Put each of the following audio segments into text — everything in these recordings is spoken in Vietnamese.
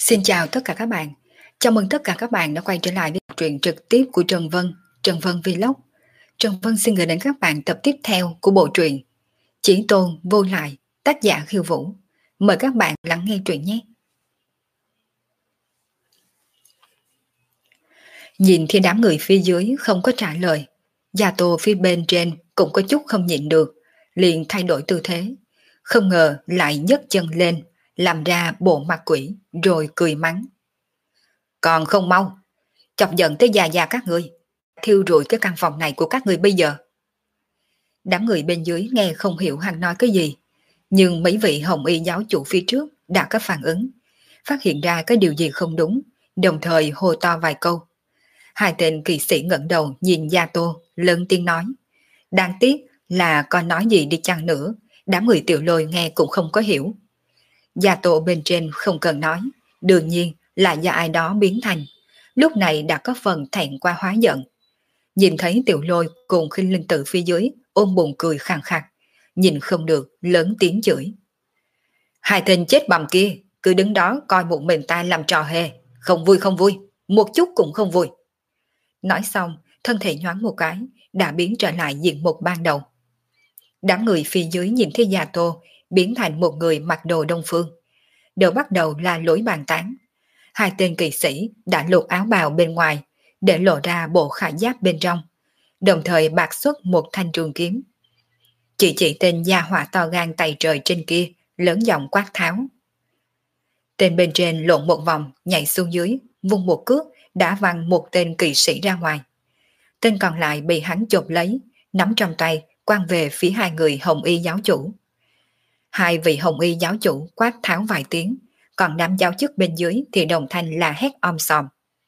Xin chào tất cả các bạn. Chào mừng tất cả các bạn đã quay trở lại với truyện trực tiếp của Trần Vân Vlog. Trần Vân xin gửi đến các bạn tập tiếp theo của bộ truyện Chỉ Tôn Vô Lại, tác giả Khiêu Vũ. Mời các bạn lắng nghe truyện nhé. Nhìn thấy đám người phía dưới không có trả lời, Gia Tô phía bên trên cũng có chút không nhịn được, liền thay đổi tư thế. Không ngờ lại nhấc chân lên, làm ra bộ mặt quỷ rồi cười mắng. Còn không mau, chọc giận tới già già các ngươi, thiêu rụi cái căn phòng này của các ngươi bây giờ. Đám người bên dưới nghe không hiểu hắn nói cái gì, nhưng mấy vị hồng y giáo chủ phía trước đã có phản ứng, phát hiện ra cái điều gì không đúng, đồng thời hô to vài câu. Hai tên kỵ sĩ ngẩng đầu nhìn Gia Tô, lớn tiếng nói. Đáng tiếc là có nói gì đi chăng nữa, đám người Tiểu Lôi nghe cũng không có hiểu. Gia Tô bên trên không cần nói, đương nhiên là do ai đó biến thành, lúc này đã có phần thẹn qua hóa giận. Nhìn thấy Tiểu Lôi cùng Khinh Linh Tử phía dưới ôm bụng cười khàn khặt, nhìn không được lớn tiếng chửi. Hai tên chết bầm kia cứ đứng đó coi một mình ta làm trò hề, không vui không vui, một chút cũng không vui. Nói xong, thân thể nhoáng một cái, đã biến trở lại diện mục ban đầu. Đám người phía dưới nhìn thấy Gia Tô biến thành một người mặc đồ Đông Phương, đều bắt đầu la lối bàn tán. Hai tên kỵ sĩ đã lột áo bào bên ngoài để lộ ra bộ khải giáp bên trong, đồng thời bạc xuất một thanh trường kiếm. Chỉ tên gia hỏa to gan tay trời trên kia, lớn giọng quát tháo. Tên bên trên lộn một vòng, nhảy xuống dưới, vung một cước, đã văng một tên kỵ sĩ ra ngoài. Tên còn lại bị hắn chộp lấy, nắm trong tay, quăng về phía hai người hồng y giáo chủ. Hai vị hồng y giáo chủ quát tháo vài tiếng, còn đám giáo chức bên dưới thì đồng thanh là hét om sòm.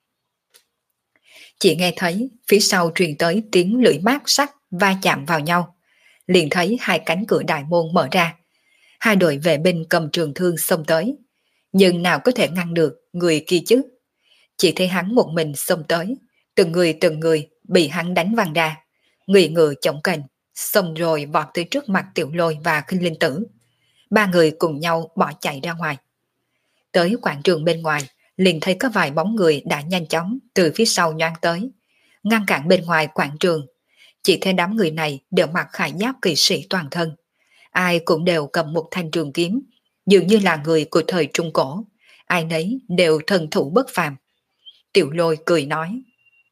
Chỉ nghe thấy phía sau truyền tới tiếng lưỡi mát sắt va chạm vào nhau, liền thấy hai cánh cửa đại môn mở ra, hai đội vệ binh cầm trường thương xông tới, nhưng nào có thể ngăn được người kia chứ. Chỉ thấy hắn một mình xông tới, từng người bị hắn đánh văng ra, người ngựa chống cành, xông rồi vọt tới trước mặt Tiểu Lôi và Khinh Linh Tử. Ba người cùng nhau bỏ chạy ra ngoài. Tới quảng trường bên ngoài, liền thấy có vài bóng người đã nhanh chóng từ phía sau nhoáng tới, ngăn cản bên ngoài quảng trường. Chỉ thấy đám người này đều mặc khải giáp kỵ sĩ toàn thân, ai cũng đều cầm một thanh trường kiếm, dường như là người của thời Trung Cổ, ai nấy đều thần thủ bất phàm. Tiểu Lôi cười nói.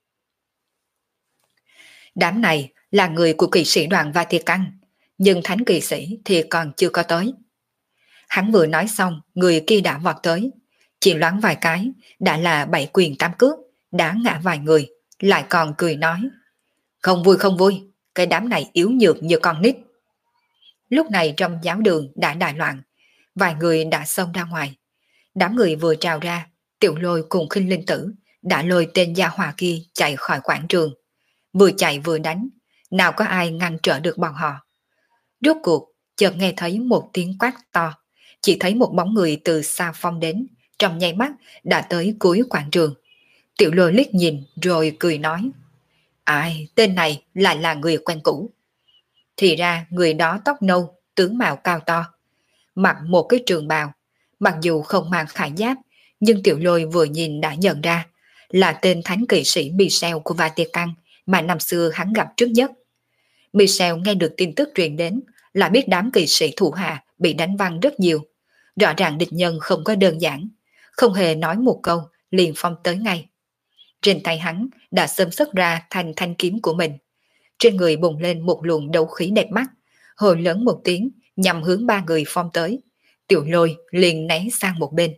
Đám này là người của kỵ sĩ đoàn Vatican, nhưng thánh kỵ sĩ thì còn chưa có tới. Hắn vừa nói xong, người kia đã vọt tới, chỉ loáng vài cái, đã là 7 quyền 8 cước, đã ngã vài người, lại còn cười nói. Không vui, cái đám này yếu nhược như con nít. Lúc này trong giáo đường đã đại loạn, vài người đã xông ra ngoài. Đám người vừa trào ra, Tiểu Lôi cùng Khinh Linh Tử đã lôi tên gia hỏa kia chạy khỏi quảng trường. Vừa chạy vừa đánh, nào có ai ngăn trở được bọn họ. Rốt cuộc, chợt nghe thấy một tiếng quát to, chỉ thấy một bóng người từ xa phong đến, trong nháy mắt đã tới cuối quảng trường. Tiểu Lôi liếc nhìn rồi cười nói. Ai, tên này lại là người quen cũ. Thì ra người đó tóc nâu, tướng mạo cao to, mặc một cái trường bào, mặc dù không mang khải giáp, nhưng Tiểu Lôi vừa nhìn đã nhận ra là tên thánh kỵ sĩ Michel của Vatican mà năm xưa hắn gặp trước nhất. Michel nghe được tin tức truyền đến là biết đám kỵ sĩ thủ hạ bị đánh văng rất nhiều, rõ ràng địch nhân không có đơn giản, không hề nói một câu liền phong tới ngay. Trên tay hắn đã xâm xuất ra thành thanh kiếm của mình, trên người bùng lên một luồng đấu khí đẹp mắt, hồi lớn một tiếng nhằm hướng ba người phong tới. Tiểu Lôi liền né sang một bên.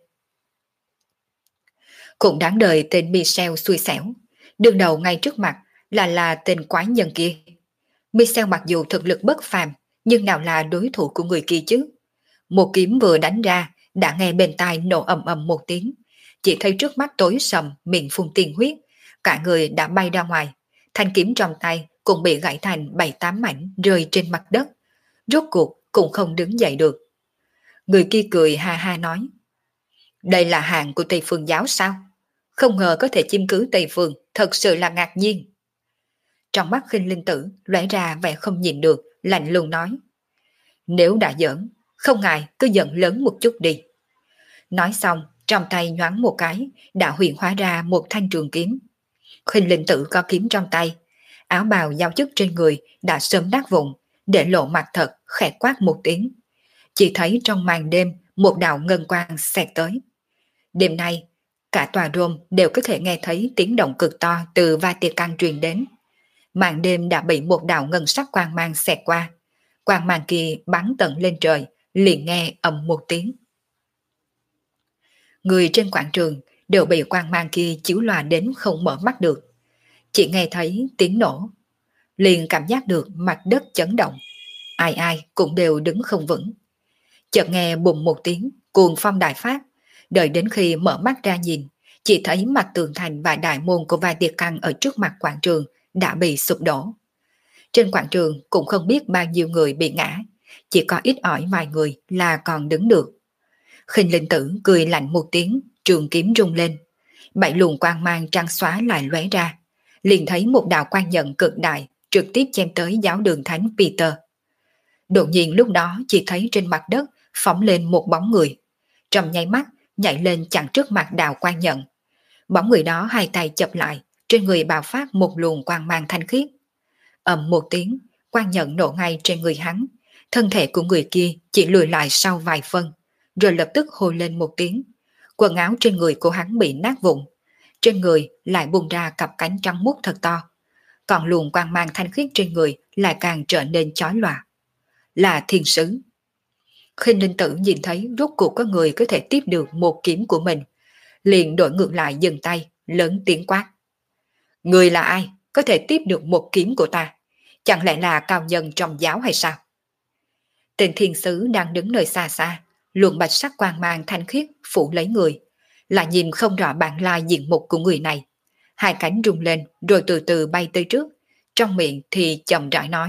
Cũng đáng đời tên Michel xui xẻo, đương đầu ngay trước mặt là tên quái nhân kia. Michel mặc dù thực lực bất phàm, nhưng nào là đối thủ của người kia chứ. Một kiếm vừa đánh ra, đã nghe bên tai nổ ầm ầm một tiếng, chỉ thấy trước mắt tối sầm, miệng phun tiên huyết, cả người đã bay ra ngoài, thanh kiếm trong tay cũng bị gãy thành 7-8 mảnh rơi trên mặt đất, rốt cuộc cũng không đứng dậy được. Người kia cười ha ha nói. Đây là hàng của Tây Phương giáo sao? Không ngờ có thể chiếm cứ Tây Phương, thật sự là ngạc nhiên. Trong mắt Khinh Linh Tử lóe ra vẻ không nhìn được, lạnh lùng nói. Nếu đã giỡn, không ngại cứ giận lớn một chút đi. Nói xong, trong tay nhoáng một cái, đã huyền hóa ra một thanh trường kiếm. Khinh Linh Tử có kiếm trong tay, áo bào giao chức trên người đã sớm nát vụn, để lộ mặt thật, khẽ quát một tiếng. Chỉ thấy trong màn đêm một đạo ngân quang xẹt tới. Đêm nay, cả tòa Rome đều có thể nghe thấy tiếng động cực to từ Vatican truyền đến. Màn đêm đã bị một đạo ngân sắc quang mang xẹt qua. Quang mang kia bắn tận lên trời, liền nghe ầm một tiếng. Người trên quảng trường đều bị quang mang kia chiếu lòa đến không mở mắt được. Chỉ nghe thấy tiếng nổ, liền cảm giác được mặt đất chấn động. Ai ai cũng đều đứng không vững. Chợt nghe bùng một tiếng, cuồng phong đại phát. Đợi đến khi mở mắt ra nhìn, chỉ thấy mặt tường thành và đại môn của Vatican ở trước mặt quảng trường đã bị sụp đổ. Trên quảng trường cũng không biết bao nhiêu người bị ngã, chỉ có ít ỏi vài người là còn đứng được. Khinh Linh Tử cười lạnh một tiếng, trường kiếm rung lên. 7 luồng quang mang trắng xóa lại lóe ra, liền thấy một đạo quang nhận cực đại trực tiếp chém tới giáo đường thánh Peter. Đột nhiên lúc đó chỉ thấy trên mặt đất phóng lên một bóng người, trong nháy mắt nhảy lên chặn trước mặt đạo quang nhận. Bóng người đó hai tay chập lại, trên người bạo phát một luồng quang mang thanh khiết. Ầm một tiếng, quang nhận nổ ngay trên người hắn, thân thể của người kia chỉ lùi lại sau vài phân, rồi lập tức hô lên một tiếng. Quần áo trên người của hắn bị nát vụn, trên người lại bung ra cặp cánh trắng muốt thật to, còn luồng quang mang thanh khiết trên người lại càng trở nên chói lòa. Là thiên sứ. Khinh Linh Tử nhìn thấy rốt cuộc có người có thể tiếp được một kiếm của mình, liền đổi ngược lại dừng tay, lớn tiếng quát. Người là ai, có thể tiếp được một kiếm của ta? Chẳng lẽ là cao nhân trong giáo hay sao? Tên thiên sứ đang đứng nơi xa xa, luồng bạch sắc quang mang thanh khiết phủ lấy người, lại nhìn không rõ bản lai diện mục của người này. Hai cánh rung lên rồi từ từ bay tới trước, trong miệng thì chậm rãi nói.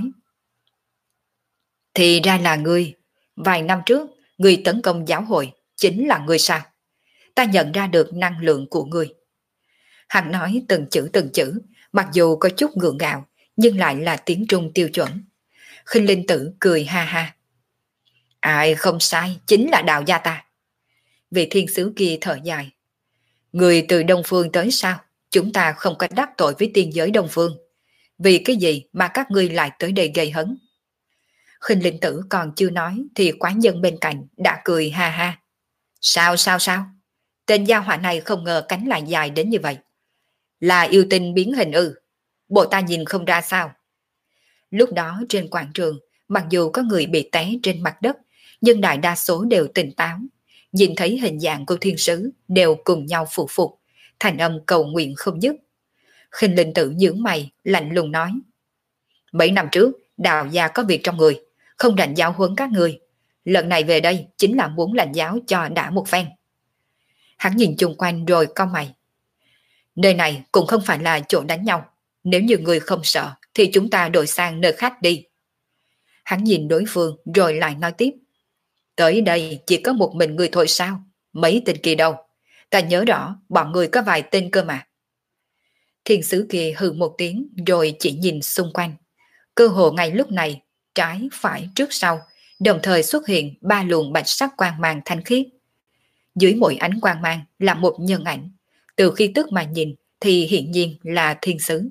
Thì ra là ngươi, vài năm trước, ngươi tấn công giáo hội, chính là ngươi sao? Ta nhận ra được năng lượng của ngươi. Hắn nói từng chữ, mặc dù có chút gượng gạo, nhưng lại là tiếng Trung tiêu chuẩn. Khinh Linh Tử cười ha ha. Ai không sai, chính là đạo gia ta. Vị thiên sứ kia thở dài. Người từ Đông Phương tới sao? Chúng ta không có đắc tội với tiên giới Đông Phương. Vì cái gì mà các ngươi lại tới đây gây hấn? Khinh Linh Tử còn chưa nói thì quái nhân bên cạnh đã cười ha ha. Sao? Tên gia hỏa này không ngờ cánh lại dài đến như vậy. Là yêu tinh biến hình ư? Bộ ta nhìn không ra sao? Lúc đó trên quảng trường, mặc dù có người bị té trên mặt đất, nhưng đại đa số đều tỉnh táo. Nhìn thấy hình dạng của thiên sứ đều cùng nhau phụ phục, thành âm cầu nguyện không dứt. Khinh Linh Tử nhướng mày, lạnh lùng nói. Mấy năm trước, đạo gia có việc trong người, không rảnh giáo huấn các người. Lần này về đây chính là muốn lãnh giáo cho đã một phen. Hắn nhìn chung quanh rồi cau mày. Nơi này cũng không phải là chỗ đánh nhau. Nếu như người không sợ thì chúng ta đổi sang nơi khác đi. Hắn nhìn đối phương rồi lại nói tiếp. Tới đây chỉ có một mình người thôi sao? Mấy tên kia đâu? Ta nhớ rõ bọn người có vài tên cơ mà. Thiên sứ kia hừ một tiếng rồi chỉ nhìn xung quanh. Cơ hồ ngay lúc này, trái, phải, trước sau, đồng thời xuất hiện 3 luồng bạch sắc quang mang thanh khiết. Dưới mỗi ánh quang mang là một nhân ảnh. Từ khi tức mà nhìn thì hiển nhiên là thiên sứ.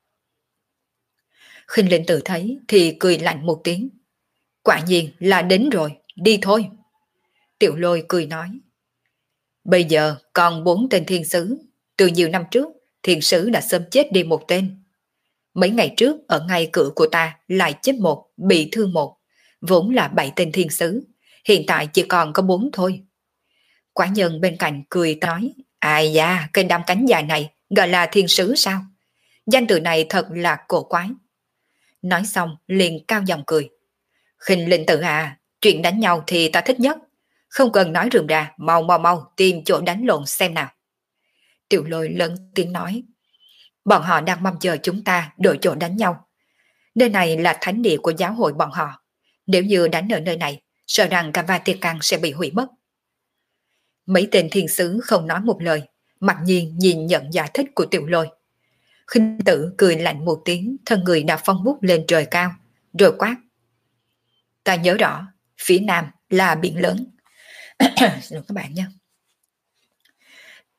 Khinh Linh Tử thấy thì cười lạnh một tiếng. Quả nhiên là đến rồi, đi thôi. Tiểu Lôi cười nói. Bây giờ còn 4 tên thiên sứ. Từ nhiều năm trước, thiên sứ đã sớm chết đi một tên. Mấy ngày trước ở ngay cửa của ta lại chết một, bị thương một. Vốn là 7 tên thiên sứ. Hiện tại chỉ còn có 4 thôi. Quả nhân bên cạnh cười nói. Ai da, cái đám cánh dài này gọi là thiên sứ sao? Danh từ này thật là cổ quái. Nói xong liền cao giọng cười. Khinh Linh Tử à, chuyện đánh nhau thì ta thích nhất. Không cần nói rườm rà, mau tìm chỗ đánh lộn xem nào. Tiểu Lôi lớn tiếng nói. Bọn họ đang mong chờ chúng ta đổi chỗ đánh nhau. Nơi này là thánh địa của giáo hội bọn họ. Nếu như đánh ở nơi này, sợ rằng cả Vatican sẽ bị hủy mất. Mấy tên thiên sứ không nói một lời, mặc nhiên nhìn nhận giải thích của Tiểu Lôi. Khinh Tử cười lạnh một tiếng, thân người đã phong bút lên trời cao, rồi quát. Ta nhớ rõ, phía nam là biển lớn. Xin lỗi các bạn nha.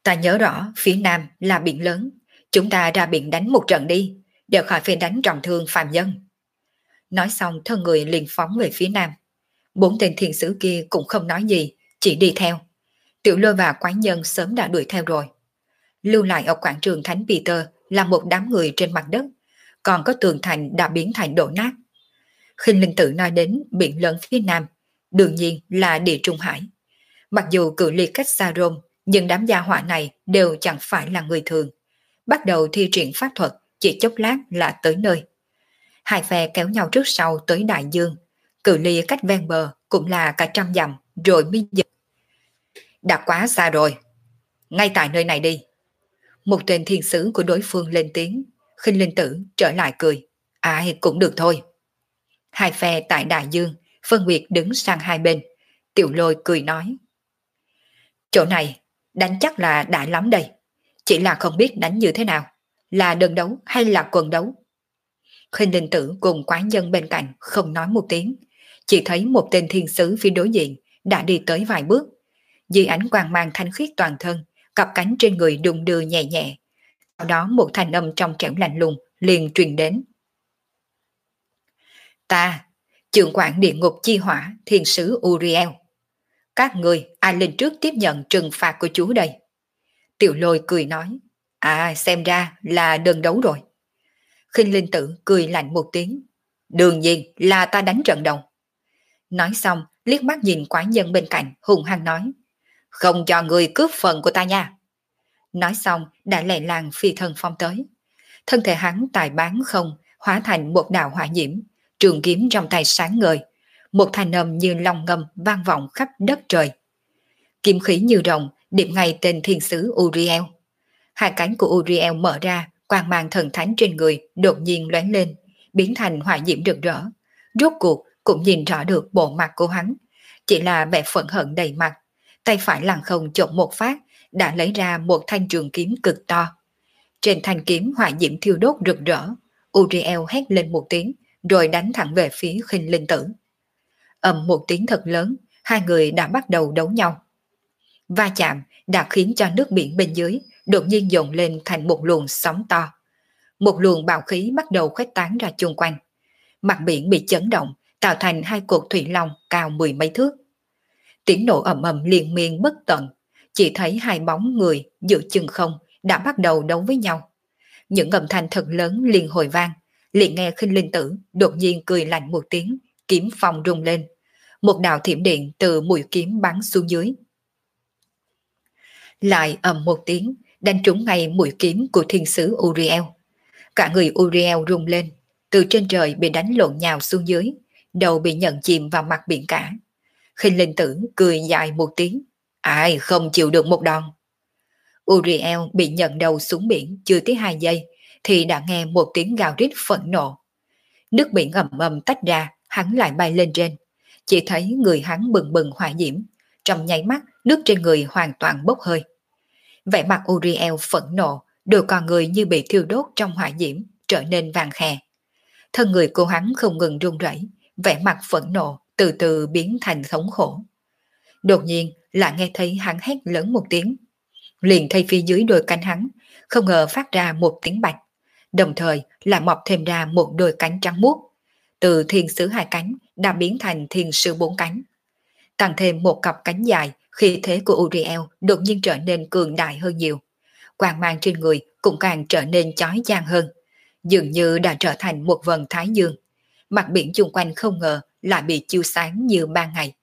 Ta nhớ rõ phía nam là biển lớn, chúng ta ra biển đánh một trận đi, để khỏi phải đánh trọng thương phàm nhân. Nói xong thân người liền phóng về phía nam. Bốn tên thiên sứ kia cũng không nói gì, chỉ đi theo. Tiểu Lôi và quái nhân sớm đã đuổi theo rồi. Lưu lại ở quảng trường Thánh Peter là một đám người trên mặt đất, còn có tường thành đã biến thành đổ nát. Khinh Linh Tử nói đến biển lớn phía nam, đương nhiên là địa Trung Hải. Mặc dù cự ly cách xa Rome, nhưng đám gia hỏa này đều chẳng phải là người thường. Bắt đầu thi triển pháp thuật, chỉ chốc lát là tới nơi. Hai phe kéo nhau trước sau tới đại dương, cự ly cách ven bờ cũng là cả trăm dặm rồi mới dừng. Đã quá xa rồi, ngay tại nơi này đi. Một tên thiên sứ của đối phương lên tiếng, Khinh Linh Tử trở lại cười. Ai cũng được thôi. Hai phe tại đại dương, phân biệt đứng sang hai bên. Tiểu Lôi cười nói. Chỗ này, đánh chắc là đã lắm đây. Chỉ là không biết đánh như thế nào. Là đơn đấu hay là quần đấu? Khinh Linh Tử cùng quái nhân bên cạnh không nói một tiếng. Chỉ thấy một tên thiên sứ phía đối diện đã đi tới vài bước. Dưới ánh quang mang thanh khiết toàn thân, cặp cánh trên người đung đưa nhẹ nhẹ. Sau đó một thanh âm trong trẻo lạnh lùng liền truyền đến. Ta, trưởng quản địa ngục chi hỏa thiên sứ Uriel. Các người ai lên trước tiếp nhận trừng phạt của chú đây? Tiểu Lôi cười nói. À, xem ra là đơn đấu rồi. Khinh Linh Tử cười lạnh một tiếng. Đương nhiên là ta đánh trận đầu. Nói xong liếc mắt nhìn quái nhân bên cạnh hùng hăng nói. Không cho người cướp phần của ta nha. Nói xong đã lẹ làng phi thân phong tới. Thân thể hắn tài bán không hóa thành một đạo hỏa diễm, trường kiếm trong tay sáng ngời, một thanh âm như long ngâm vang vọng khắp đất trời. Kiếm khí như rồng điệp ngay tên thiên sứ Uriel. Hai cánh của Uriel mở ra, quang mang thần thánh trên người đột nhiên lóe lên, biến thành hỏa diễm rực rỡ. Rốt cuộc cũng nhìn rõ được bộ mặt của hắn, chỉ là vẻ phẫn hận đầy mặt. Tay phải lăng không chộp một phát, đã lấy ra một thanh trường kiếm cực to. Trên thanh kiếm hỏa diễm thiêu đốt rực rỡ, Uriel hét lên một tiếng, rồi đánh thẳng về phía Khinh Linh Tử. Ầm một tiếng thật lớn, hai người đã bắt đầu đấu nhau. Va chạm đã khiến cho nước biển bên dưới đột nhiên dồn lên thành một luồng sóng to. Một luồng bạo khí bắt đầu khuếch tán ra chung quanh. Mặt biển bị chấn động, tạo thành hai cột thủy long cao mười mấy thước. Tiếng nổ ầm ầm liên miên bất tận, chỉ thấy hai bóng người giữa chừng không đã bắt đầu đấu với nhau. Những âm thanh thật lớn liền hồi vang, liền nghe Khinh Linh Tử đột nhiên cười lạnh một tiếng, kiếm phong rung lên. Một đạo thiểm điện từ mũi kiếm bắn xuống dưới. Lại ầm một tiếng, đánh trúng ngay mũi kiếm của thiên sứ Uriel. Cả người Uriel rung lên, từ trên trời bị đánh lộn nhào xuống dưới, đầu bị nhận chìm vào mặt biển cả. Khinh Linh Tử cười dài một tiếng. Ai không chịu được một đòn. Uriel bị nhận đầu xuống biển chưa tới 2 giây thì đã nghe một tiếng gào rít phẫn nộ. Nước biển ầm ầm tách ra, hắn lại bay lên trên. Chỉ thấy người hắn bừng bừng hỏa diễm, trong nháy mắt nước trên người hoàn toàn bốc hơi. Vẻ mặt Uriel phẫn nộ, đôi con người như bị thiêu đốt trong hỏa diễm, trở nên vàng khè. Thân người của hắn không ngừng run rẩy, vẻ mặt phẫn nộ từ từ biến thành thống khổ. Đột nhiên lại nghe thấy hắn hét lớn một tiếng. Liền thấy phía dưới đôi cánh hắn không ngờ phát ra một tiếng bạch, đồng thời lại mọc thêm ra một đôi cánh trắng muốt. Từ thiên sứ hai cánh đã biến thành thiên sứ bốn cánh. Tăng thêm một cặp cánh dài, khí thế của Uriel đột nhiên trở nên cường đại hơn nhiều. Quang mang trên người cũng càng trở nên chói chang hơn, dường như đã trở thành một vầng thái dương. Mặt biển chung quanh không ngờ lại bị chiếu sáng như ban ngày.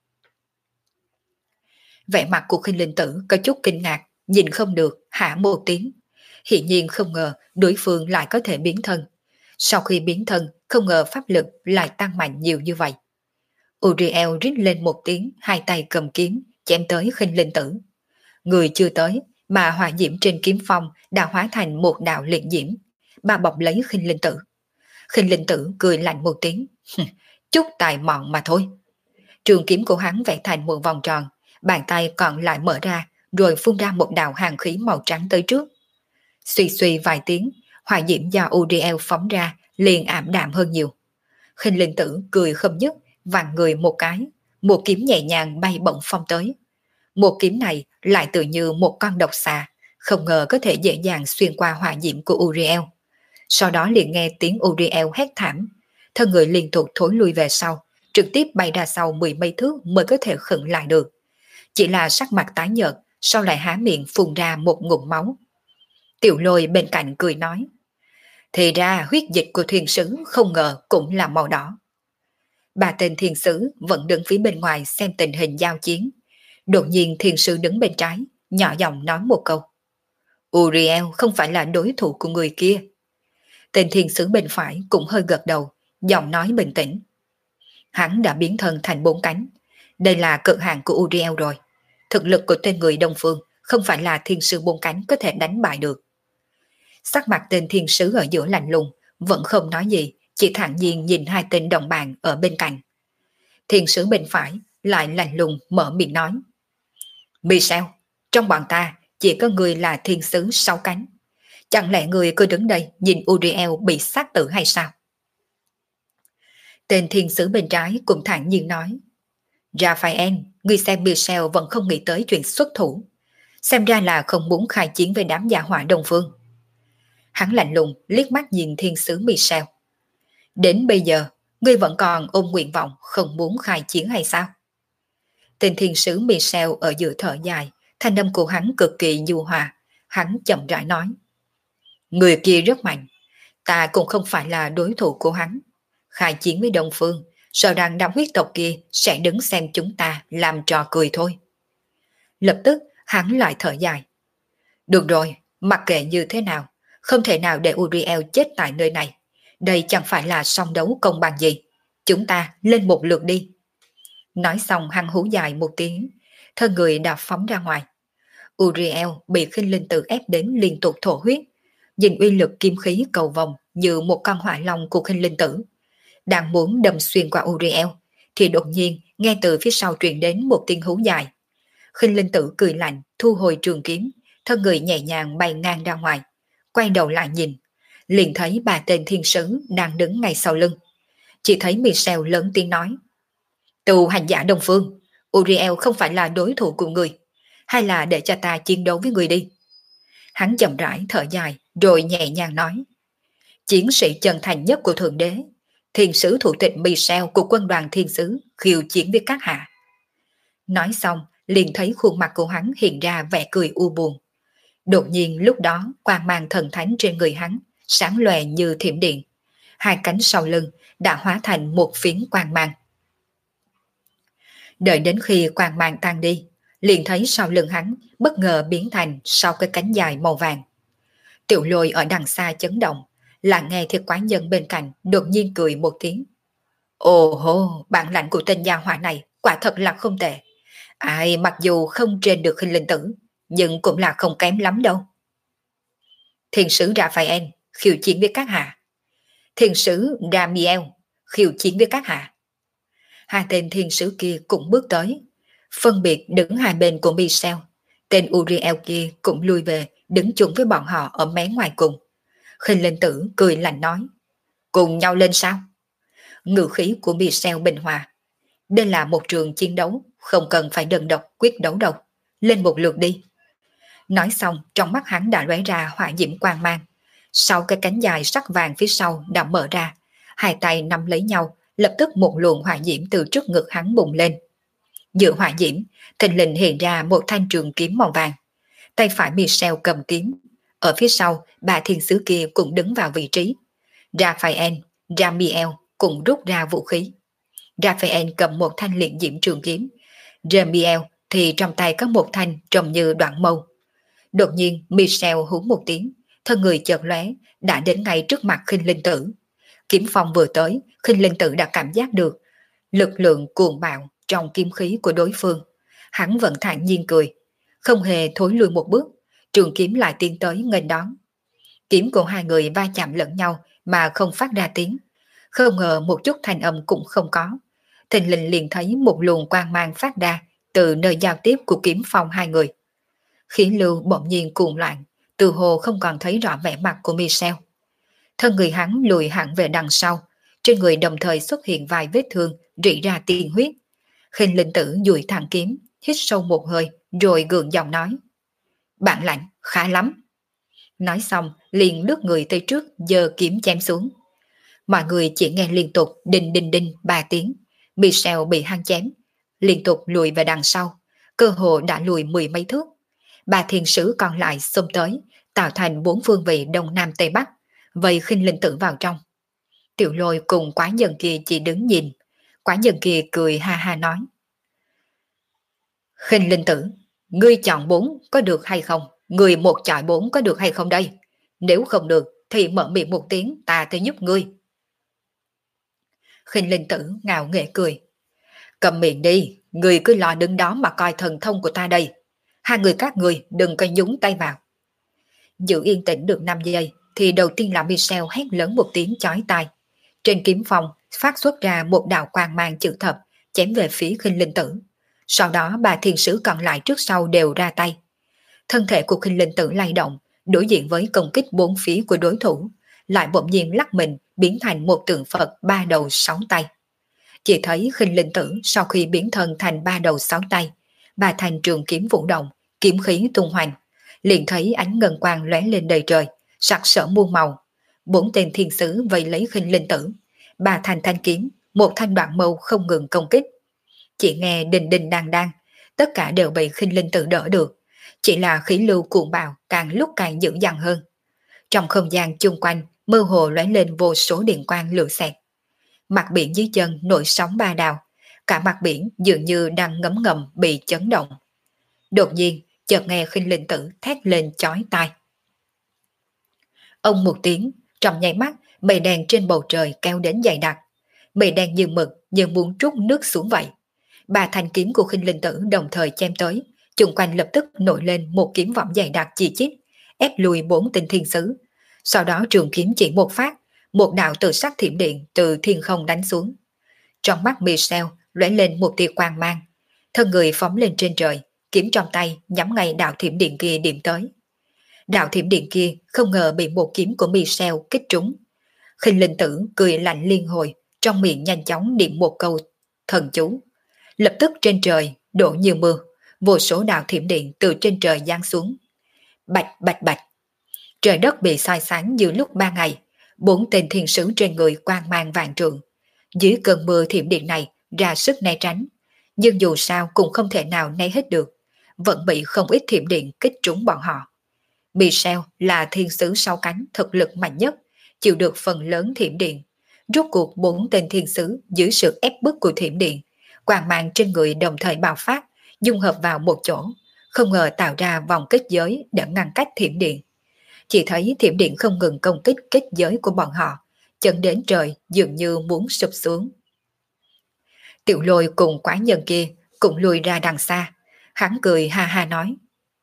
Vẻ mặt của Khinh Linh Tử có chút kinh ngạc, nhìn không được, hả một tiếng. Hiển nhiên không ngờ đối phương lại có thể biến thân. Sau khi biến thân, không ngờ pháp lực lại tăng mạnh nhiều như vậy. Uriel rít lên một tiếng, hai tay cầm kiếm, chém tới Khinh Linh Tử. Người chưa tới, mà hỏa diễm trên kiếm phong đã hóa thành một đạo liệt diễm, bà bọc lấy Khinh Linh Tử. Khinh Linh Tử cười lạnh một tiếng, chút tài mọn mà thôi. Trường kiếm của hắn vẽ thành một vòng tròn, bàn tay còn lại mở ra, rồi phun ra một đạo hàn khí màu trắng tới trước. Suy suy vài tiếng, hỏa diễm do Uriel phóng ra liền ảm đạm hơn nhiều. Khinh Linh Tử cười không dứt, vặn người một cái, một kiếm nhẹ nhàng bay bổng phong tới. Một kiếm này lại tự như một con độc xà, không ngờ có thể dễ dàng xuyên qua hỏa diễm của Uriel. Sau đó liền nghe tiếng Uriel hét thảm, thân người liên tục thối lui về sau, trực tiếp bay ra sau 10 mấy thước mới có thể khựng lại được. Chỉ là sắc mặt tái nhợt, sau lại há miệng phun ra một ngụm máu. Tiểu Lôi bên cạnh cười nói, thì ra huyết dịch của thiên sứ không ngờ cũng là màu đỏ. Ba tên thiên sứ vẫn đứng phía bên ngoài xem tình hình giao chiến. Đột nhiên thiên sứ đứng bên trái, nhỏ giọng nói một câu. Uriel không phải là đối thủ của người kia. Tên thiên sứ bên phải cũng hơi gật đầu, giọng nói bình tĩnh. Hắn đã biến thân thành 4 cánh. Đây là cực hạn của Uriel rồi. Thực lực của tên người Đông Phương không phải là thiên sứ 4 cánh có thể đánh bại được. Sắc mặt tên thiên sứ ở giữa lạnh lùng, vẫn không nói gì, chỉ thản nhiên nhìn hai tên đồng bạn ở bên cạnh. Thiên sứ bên phải lại lạnh lùng mở miệng nói. Michel, trong bọn ta chỉ có người là thiên sứ 6 cánh. Chẳng lẽ người cứ đứng đây nhìn Uriel bị sát tử hay sao? Tên thiên sứ bên trái cũng thản nhiên nói. Raphael, người xem Michel vẫn không nghĩ tới chuyện xuất thủ. Xem ra là không muốn khai chiến với đám gia hỏa Đông Phương. Hắn lạnh lùng liếc mắt nhìn thiên sứ Michel. Đến bây giờ, ngươi vẫn còn ôm nguyện vọng không muốn khai chiến hay sao? Tên thiên sứ Michel ở giữa thở dài, thanh âm của hắn cực kỳ nhu hòa. Hắn chậm rãi nói. Người kia rất mạnh, ta cũng không phải là đối thủ của hắn. Khai chiến với Đông Phương, sợ rằng đám huyết tộc kia sẽ đứng xem chúng ta làm trò cười thôi. Lập tức hắn lại thở dài. Được rồi, mặc kệ như thế nào, không thể nào để Uriel chết tại nơi này. Đây chẳng phải là song đấu công bằng gì. Chúng ta lên một lượt đi. Nói xong hắn hú dài một tiếng, thân người đã phóng ra ngoài. Uriel bị khinh linh tử ép đến liên tục thổ huyết, nhìn uy lực kim khí cầu vòng như một con hỏa long của khinh linh tử. Đang muốn đâm xuyên qua Uriel, thì đột nhiên nghe từ phía sau truyền đến một tiếng hú dài. Khinh linh tử cười lạnh, thu hồi trường kiếm, thân người nhẹ nhàng bay ngang ra ngoài. Quay đầu lại nhìn, liền thấy ba tên thiên sứ đang đứng ngay sau lưng. Chỉ thấy Michel lớn tiếng nói. Tù hành giả Đông Phương, Uriel không phải là đối thủ của người, hay là để cho ta chiến đấu với người đi. Hắn chậm rãi thở dài rồi nhẹ nhàng nói. Chiến sĩ chân thành nhất của Thượng Đế, thiên sứ thủ tịch Michel của quân đoàn thiên sứ khiêu chiến với các hạ. Nói xong liền thấy khuôn mặt của hắn hiện ra vẻ cười u buồn. Đột nhiên lúc đó quang mang thần thánh trên người hắn sáng lòe như thiểm điện. Hai cánh sau lưng đã hóa thành một phiến quang mang. Đợi đến khi quang mang tan đi, liền thấy sau lưng hắn bất ngờ biến thành 6 cái cánh dài màu vàng. Tiểu Lôi ở đằng xa chấn động, là nghe thiệt quái nhân bên cạnh đột nhiên cười một tiếng. Ồ hô, bản lãnh của tên gia hỏa này quả thật là không tệ. Ai mặc dù không trên được khinh linh tử, nhưng cũng là không kém lắm đâu. Thiên sứ Raphael khiêu chiến với các hạ. Thiên sứ Damiel khiêu chiến với các hạ. Hai tên thiên sứ kia cũng bước tới, phân biệt đứng hai bên của Michel. Tên Uriel kia cũng lui về, đứng chung với bọn họ ở mé ngoài cùng. Khinh linh tử cười lạnh nói. Cùng nhau lên sao? Ngữ khí của Michel bình hòa. Đây là một trường chiến đấu, không cần phải đơn độc quyết đấu đâu. Lên một lượt đi. Nói xong trong mắt hắn đã lóe ra hỏa diễm quang mang. Sau cái cánh dài sắc vàng phía sau đã mở ra, hai tay nắm lấy nhau, lập tức một luồng hỏa diễm từ trước ngực hắn bùng lên. Giữa hỏa diễm, thình lình hiện ra một thanh trường kiếm màu vàng. Tay phải Michel cầm kiếm. Ở phía sau, ba thiên sứ kia cũng đứng vào vị trí. Raphael, Ramiel cũng rút ra vũ khí. Raphael cầm một thanh liệt diễm trường kiếm. Ramiel thì trong tay có một thanh trông như đoạn mâu. Đột nhiên Michel hú một tiếng, thân người chợt lóe đã đến ngay trước mặt khinh linh tử. Kiếm phong vừa tới, khinh linh tử đã cảm giác được lực lượng cuồng bạo trong kiếm khí của đối phương. Hắn vẫn thản nhiên cười, không hề thối lui một bước, trường kiếm lại tiến tới nghênh đón. Kiếm của hai người va chạm lẫn nhau mà không phát ra tiếng, không ngờ một chút thanh âm cũng không có. Thình lình liền thấy một luồng quang mang phát ra từ nơi giao tiếp của kiếm phong hai người. Khí lưu bỗng nhiên cuồng loạn, từ hồ không còn thấy rõ vẻ mặt của Michel. Thân người hắn lùi hẳn về đằng sau, trên người đồng thời xuất hiện vài vết thương rỉ ra tiên huyết. Khinh linh tử dùi thẳng kiếm, hít sâu một hơi rồi gượng giọng nói. Bản lãnh khá lắm. Nói xong, liền lướt người tới trước, giơ kiếm chém xuống. Mọi người chỉ nghe liên tục đinh đinh đinh 3 tiếng. Michelle bị hắn chém, liên tục lùi về đằng sau, cơ hồ đã lùi 10 mấy thước. Ba thiên sứ còn lại xông tới, tạo thành 4 phương vị đông nam tây bắc, vây Khinh Linh Tử vào trong. Tiểu Lôi cùng quái nhân kia chỉ đứng nhìn. Quái nhân kia cười ha ha nói: Khinh Linh Tử, ngươi chọn 4 có được hay không? Ngươi một chọi 4 có được hay không đây? Nếu không được thì mở miệng một tiếng, ta sẽ giúp ngươi. Khinh Linh Tử ngạo nghễ cười: Cầm miệng đi, ngươi cứ lo đứng đó mà coi thần thông của ta đây. Hai người các ngươi đừng có nhúng tay vào. Giữ yên tĩnh được 5 giây thì đầu tiên là Michelle hét lớn một tiếng chói tai. Trên kiếm phong phát xuất ra một đạo quang mang chữ thập, chém về phía Khinh Linh Tử. Sau đó ba thiên sứ còn lại trước sau đều ra tay. Thân thể của Khinh Linh Tử lay động, đối diện với công kích 4 phía của đối thủ, lại bỗng nhiên lắc mình biến thành một tượng Phật 3 đầu 6 tay. Chỉ thấy Khinh Linh Tử sau khi biến thân thành 3 đầu 6 tay, ba thành trường kiếm vũ động, kiếm khí tung hoành, liền thấy ánh ngân quang lóe lên đầy trời, sặc sỡ muôn màu. 4 tên thiên sứ vây lấy Khinh Linh Tử, ba thành thanh kiếm, một thanh đoạn mâu không ngừng công kích. Chỉ nghe đình đình đang đang, tất cả đều bị Khinh Linh Tử đỡ được, chỉ là khí lưu cuồng bạo càng lúc càng dữ dằn hơn. Trong không gian chung quanh mơ hồ lóe lên vô số điện quang lửa xẹt. Mặt biển dưới chân nổi sóng ba đào, cả mặt biển dường như đang ngấm ngầm bị chấn động. Đột nhiên chợt nghe Khinh Linh Tử thét lên chói tai. Ông một tiếng, trong nháy mắt mây đen trên bầu trời kéo đến dày đặc. Mây đen như mực như muốn trút nước xuống vậy. Ba thanh kiếm của Khinh Linh Tử đồng thời chém tới, chung quanh lập tức nổi lên một kiếm võng dày đặc chi chít, ép lùi 4 tên thiên sứ. Sau đó trường kiếm chỉ một phát, một đạo tự sắc thiểm điện từ thiên không đánh xuống. Trong mắt Michelle lóe lên một tia quang mang, thân người phóng lên trên trời, kiếm trong tay nhắm ngay đạo thiểm điện kia điểm tới. Đạo thiểm điện kia không ngờ bị một kiếm của Michelle kích trúng. Khinh Linh Tử cười lạnh liên hồi, trong miệng nhanh chóng niệm một câu thần chú. Lập tức trên trời đổ như mưa, vô số đạo thiểm điện từ trên trời giáng xuống. Bạch bạch bạch, trời đất bị soi sáng như lúc 3 ngày, 4 tên thiên sứ trên người quang mang vạn trượng. Dưới cơn mưa thiểm điện này ra sức né tránh, nhưng dù sao cũng không thể nào né hết được, vẫn bị không ít thiểm điện kích trúng bọn họ. Michelle là thiên sứ 6 cánh thực lực mạnh nhất, chịu được phần lớn thiểm điện. Rốt cuộc 4 tên thiên sứ dưới sự ép bức của thiểm điện, quang mang trên người đồng thời bạo phát, dung hợp vào một chỗ, không ngờ tạo ra vòng kết giới để ngăn cách thiểm điện. Chỉ thấy thiểm điện không ngừng công kích kết giới của bọn họ, chân đến trời dường như muốn sụp xuống. Tiểu Lôi cùng quái nhân kia cũng lùi ra đằng xa, hắn cười ha ha nói: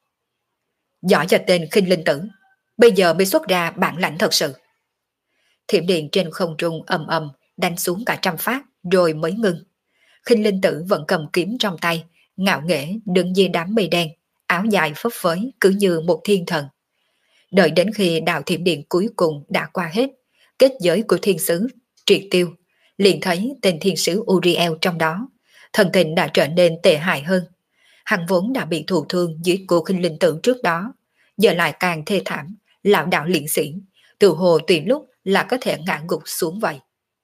Giỏi cho tên Khinh Linh Tử, bây giờ mới xuất ra bản lãnh thật sự. Thiểm điện trên không trung ầm ầm đánh xuống cả trăm phát rồi mới ngưng. Khinh Linh Tử vẫn cầm kiếm trong tay, ngạo nghễ đứng dưới đám mây đen, áo dài phấp phới cứ như một thiên thần. Đợi đến khi đạo thiểm điện cuối cùng đã qua hết, kết giới của thiên sứ triệt tiêu, liền thấy tên thiên sứ Uriel trong đó, thần tình đã trở nên tệ hại hơn. Hắn vốn đã bị thụ thương dưới cô Khinh Linh Tử trước đó, giờ lại càng thê thảm, lão đạo liễn sĩ, từ hồ tùy lúc là có thể ngã gục xuống vậy.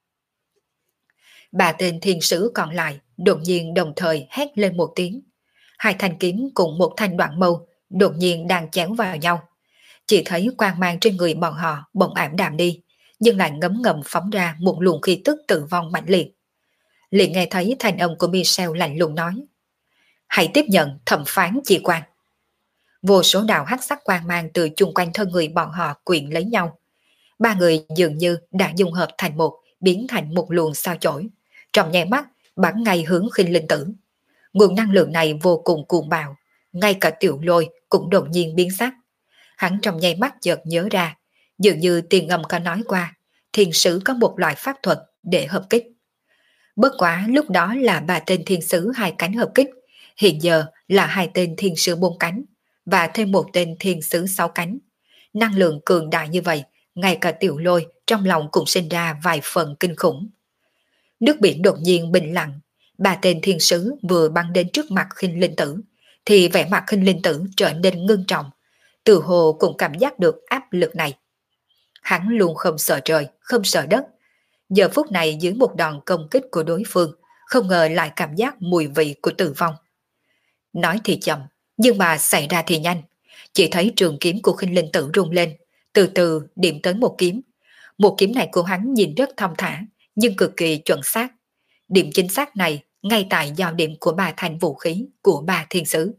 Ba tên thiên sứ còn lại đột nhiên đồng thời hét lên một tiếng. Hai thanh kiếm cùng một thanh đoạn mâu đột nhiên đang chéo vào nhau. Chỉ thấy quang mang trên người bọn họ bỗng ảm đạm đi, nhưng lại ngấm ngầm phóng ra một luồng khí tức tử vong mạnh liệt. Liền nghe thấy thanh âm của Michelle lạnh lùng nói: Hãy tiếp nhận thẩm phán chỉ quan. Vô số đạo hắc sắc quang mang từ chung quanh thân người bọn họ quyện lấy nhau. Ba người dường như đã dung hợp thành một, biến thành một luồng sao chổi, trong nháy mắt bắn ngay hướng Khinh Linh Tử. Nguồn năng lượng này vô cùng cuồng bạo, ngay cả Tiểu Lôi cũng đột nhiên biến sắc. Hắn trong nháy mắt chợt nhớ ra, dường như tiền ngầm có nói qua, thiên sứ có một loại pháp thuật để hợp kích. Bất quá lúc đó là 3 tên thiên sứ 2 cánh hợp kích, hiện giờ là 2 tên thiên sứ 4 cánh, và thêm một tên thiên sứ 6 cánh. Năng lượng cường đại như vậy, ngay cả Tiểu Lôi trong lòng cũng sinh ra vài phần kinh khủng. Nước biển đột nhiên bình lặng, 3 tên thiên sứ vừa băng đến trước mặt Khinh Linh Tử, thì vẻ mặt Khinh Linh Tử trở nên ngưng trọng, Từ hồ cũng cảm giác được áp lực này. Hắn luôn không sợ trời, không sợ đất. Giờ phút này dưới một đòn công kích của đối phương, không ngờ lại cảm giác mùi vị của tử vong. Nói thì chậm, nhưng mà xảy ra thì nhanh. Chỉ thấy trường kiếm của khinh linh tử rung lên, từ từ điểm tới một kiếm. Một kiếm này của hắn nhìn rất thong thả, nhưng cực kỳ chuẩn xác. Điểm chính xác này ngay tại giao điểm của ba thanh vũ khí của ba thiên sứ.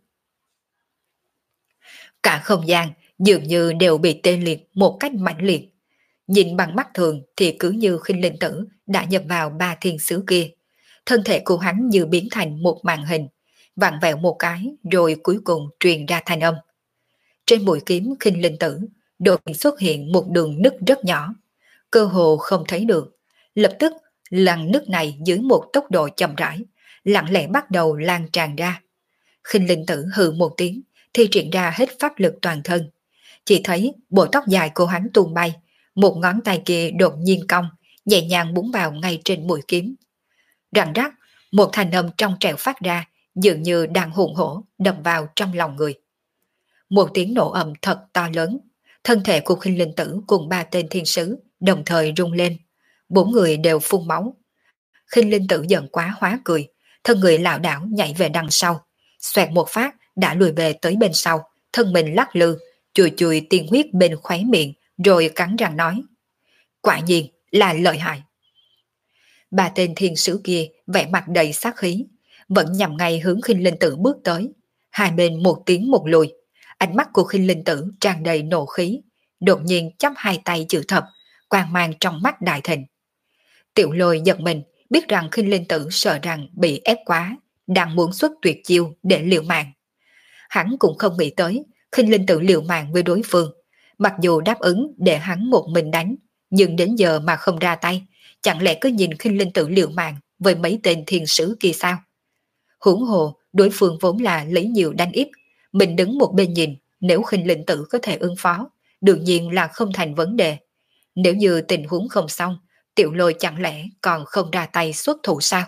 Cả không gian dường như đều bị tê liệt một cách mãnh liệt. Nhìn bằng mắt thường thì cứ như khinh linh tử đã nhập vào ba thiên sứ kia. Thân thể của hắn như biến thành một màn hình, vặn vẹo một cái rồi cuối cùng truyền ra thanh âm. Trên mũi kiếm khinh linh tử đột nhiên xuất hiện một đường nứt rất nhỏ, cơ hồ không thấy được. Lập tức làn nứt này dưới một tốc độ chậm rãi, lặng lẽ bắt đầu lan tràn ra. Khinh linh tử hừ một tiếng, thi triển ra hết pháp lực toàn thân. Chỉ thấy bộ tóc dài của hắn tung bay, một ngón tay kia đột nhiên cong, nhẹ nhàng búng vào ngay trên mũi kiếm. Răng rắc, một thanh âm trong trẻo phát ra, dường như đang hùng hổ đập vào trong lòng người. Một tiếng nổ ầm thật to lớn, thân thể của khinh linh tử cùng ba tên thiên sứ đồng thời rung lên. Bốn người đều phun máu. Khinh linh tử giận quá hóa cười, thân người lảo đảo nhảy về đằng sau, xoẹt một phát đã lùi về tới bên sau, thân mình lắc lư, chùi chùi tiên huyết bên khóe miệng, rồi cắn răng nói: quả nhiên là lợi hại. Ba tên thiên sứ kia vẻ mặt đầy sát khí, vẫn nhằm ngay hướng khinh linh tử bước tới. Hai bên một tiếng một lùi, ánh mắt của khinh linh tử tràn đầy nộ khí, đột nhiên chắp hai tay chữ thập, quang mang trong mắt đại thịnh. Tiểu Lôi giật mình, biết rằng khinh linh tử sợ rằng bị ép quá, đang muốn xuất tuyệt chiêu để liều mạng. Hắn cũng không nghĩ tới khinh linh tử liều mạng với đối phương, mặc dù đáp ứng để hắn một mình đánh, nhưng đến giờ mà không ra tay, chẳng lẽ cứ nhìn khinh linh tử liều mạng với mấy tên thiên sứ kia sao? Huống hồ đối phương vốn là lấy nhiều đánh ít, mình đứng một bên nhìn, nếu khinh linh tử có thể ứng phó, đương nhiên là không thành vấn đề. Nếu như tình huống không xong, Tiểu Lôi chẳng lẽ còn không ra tay xuất thủ sao?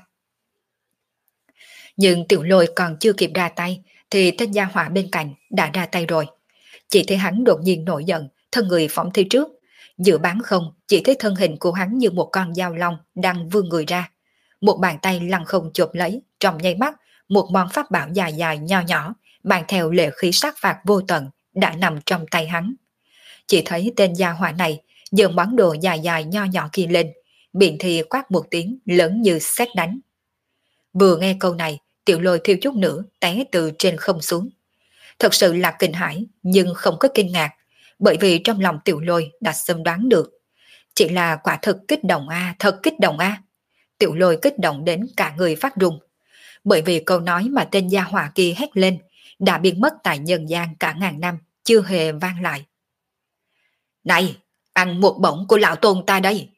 Nhưng Tiểu Lôi còn chưa kịp ra tay thì tên gia hỏa bên cạnh đã ra tay rồi. Chỉ thấy hắn đột nhiên nổi giận, thân người phóng thi trước. Giữa bán không, chỉ thấy thân hình của hắn như một con dao long đang vươn người ra. Một bàn tay lăng không chộp lấy, trong nháy mắt, một món pháp bảo dài dài nho nhỏ, mang theo lệ khí sát phạt vô tận, đã nằm trong tay hắn. Chỉ thấy tên gia hỏa này giơ món đồ dài dài nho nhỏ kia lên, miệng thì quát một tiếng lớn như sét đánh. Vừa nghe câu này, Tiểu Lôi thiếu chút nữa té từ trên không xuống. Thật sự là kinh hãi nhưng không có kinh ngạc, bởi vì trong lòng Tiểu Lôi đã sớm đoán được. Chỉ là quả thực kích động a, thật kích động a. Tiểu Lôi kích động đến cả người phát run, bởi vì câu nói mà tên gia hỏa kia hét lên đã biến mất tại nhân gian cả ngàn năm, chưa hề vang lại. Này, ăn một bổng của lão tôn ta đây.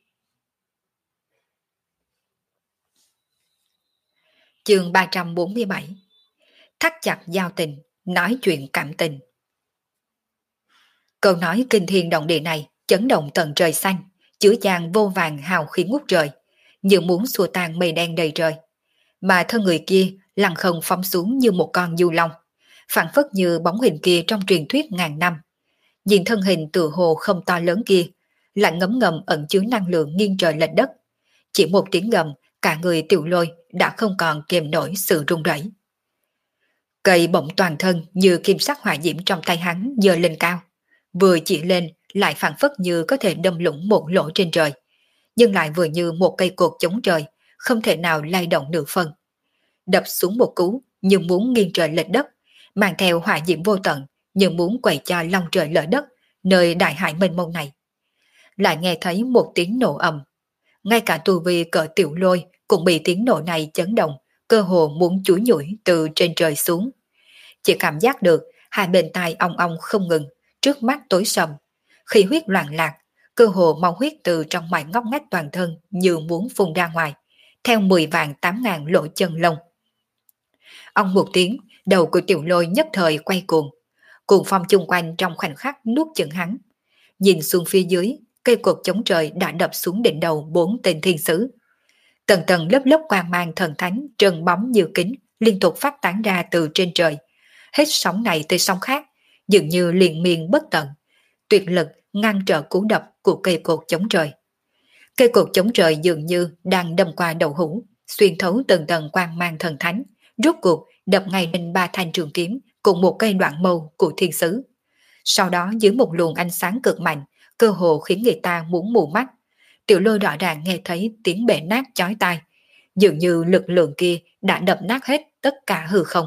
Chương 347. Thắt chặt giao tình, nói chuyện cảm tình. Câu nói kinh thiên động địa này chấn động tận trời xanh, chứa chan vô vàng hào khí ngút trời, như muốn xua tan mây đen đầy trời. Mà thân người kia lặng không phóng xuống như một con du long, phản phất như bóng hình kia trong truyền thuyết ngàn năm. Nhìn thân hình tự hồ không to lớn kia, lại ngấm ngầm ẩn chứa năng lượng nghiêng trời lệch đất. Chỉ một tiếng gầm, cả người Tiểu Lôi đã không còn kiềm nổi sự run rẩy. Cây bỗng toàn thân như kim sắc hỏa diễm trong tay hắn giơ lên cao, vừa chỉ lên lại phản phất như có thể đâm lũng một lỗ trên trời, nhưng lại vừa như một cây cột chống trời, không thể nào lay động nửa phần. Đập xuống một cú như muốn nghiêng trời lệch đất, mang theo hỏa diễm vô tận như muốn quậy cho long trời lở đất nơi đại hải mênh mông này. Lại nghe thấy một tiếng nổ ầm, ngay cả tu vi cỡ Tiểu Lôi cũng bị tiếng nổ này chấn động, cơ hồ muốn chúi nhủi từ trên trời xuống. Chỉ cảm giác được hai bên tai ong ong không ngừng, trước mắt tối sầm, khí huyết loạn lạc, cơ hồ máu huyết từ trong mọi ngóc ngách toàn thân như muốn phun ra ngoài, theo 10 vạn 8 ngàn lỗ chân lông. Ông một tiếng, đầu của Tiểu Lôi nhất thời quay cuồng, cuồng phong chung quanh trong khoảnh khắc nuốt chửng hắn. Nhìn xuống phía dưới, cây cột chống trời đã đập xuống đỉnh đầu 4 tên thiên sứ. Tầng tầng lớp lớp quang mang thần thánh trơn bóng như kính liên tục phát tán ra từ trên trời, hết sóng này tới sóng khác, dường như liên miên bất tận, tuyệt lực ngăn trở cú đập của cây cột chống trời. Cây cột chống trời dường như đang đâm qua đầu hũ, xuyên thấu từng tầng quang mang thần thánh, rốt cuộc đập ngay lên ba thanh trường kiếm cùng một cây đoạn mâu của thiên sứ. Sau đó dưới một luồng ánh sáng cực mạnh, cơ hồ khiến người ta muốn mù mắt. Tiểu Lôi rõ ràng nghe thấy tiếng bể nát chói tai, dường như lực lượng kia đã đập nát hết tất cả hư không.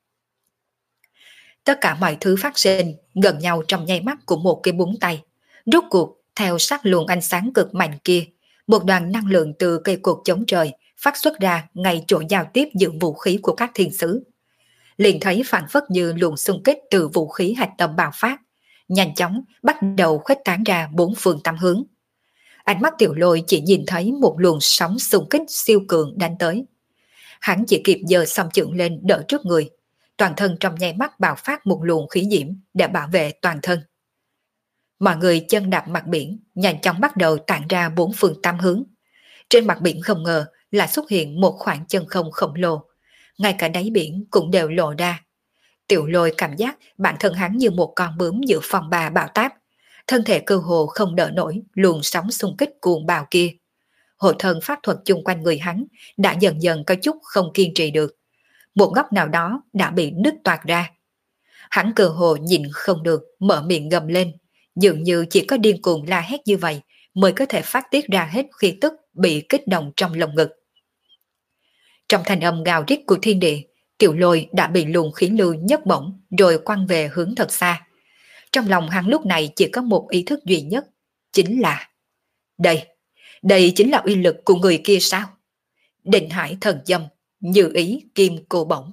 Tất cả mọi thứ phát sinh gần nhau trong nháy mắt của một cái búng tay. Rốt cuộc, theo sát luồng ánh sáng cực mạnh kia, một đoàn năng lượng từ cây cột chống trời phát xuất ra ngay chỗ giao tiếp giữa vũ khí của các thiên sứ. Liền thấy phản phất như luồng xung kích từ vũ khí hạch tâm bạo phát, nhanh chóng bắt đầu khuếch tán ra bốn phương tám hướng. Ánh mắt Tiểu Lôi chỉ nhìn thấy một luồng sóng xung kích siêu cường đánh tới. Hắn chỉ kịp giơ song chưởng lên đỡ trước người, toàn thân trong nháy mắt bạo phát một luồng khí diễm để bảo vệ toàn thân. Mọi người chân đạp mặt biển, nhanh chóng bắt đầu tản ra bốn phương tám hướng. Trên mặt biển không ngờ là xuất hiện một khoảng chân không khổng lồ, ngay cả đáy biển cũng đều lộ ra. Tiểu Lôi cảm giác bản thân hắn như một con bướm giữa phong ba bão táp, thân thể cơ hồ không đỡ nổi luồng sóng xung kích cuồng bạo kia. Hộ thân pháp thuật chung quanh người hắn đã dần dần có chút không kiên trì được. Một góc nào đó đã bị nứt toạc ra. Hắn cơ hồ nhìn không được, mở miệng gầm lên, dường như chỉ có điên cuồng la hét như vậy mới có thể phát tiết ra hết khí tức bị kích động trong lồng ngực. Trong thanh âm gào rít của thiên địa, Tiểu Lôi đã bị luồng khí lưu nhấc bổng rồi quăng về hướng thật xa. Trong lòng hắn lúc này chỉ có một ý thức duy nhất, chính là đây chính là uy lực của người kia sao? Định Hải thần dâm, như ý kim cô bổng.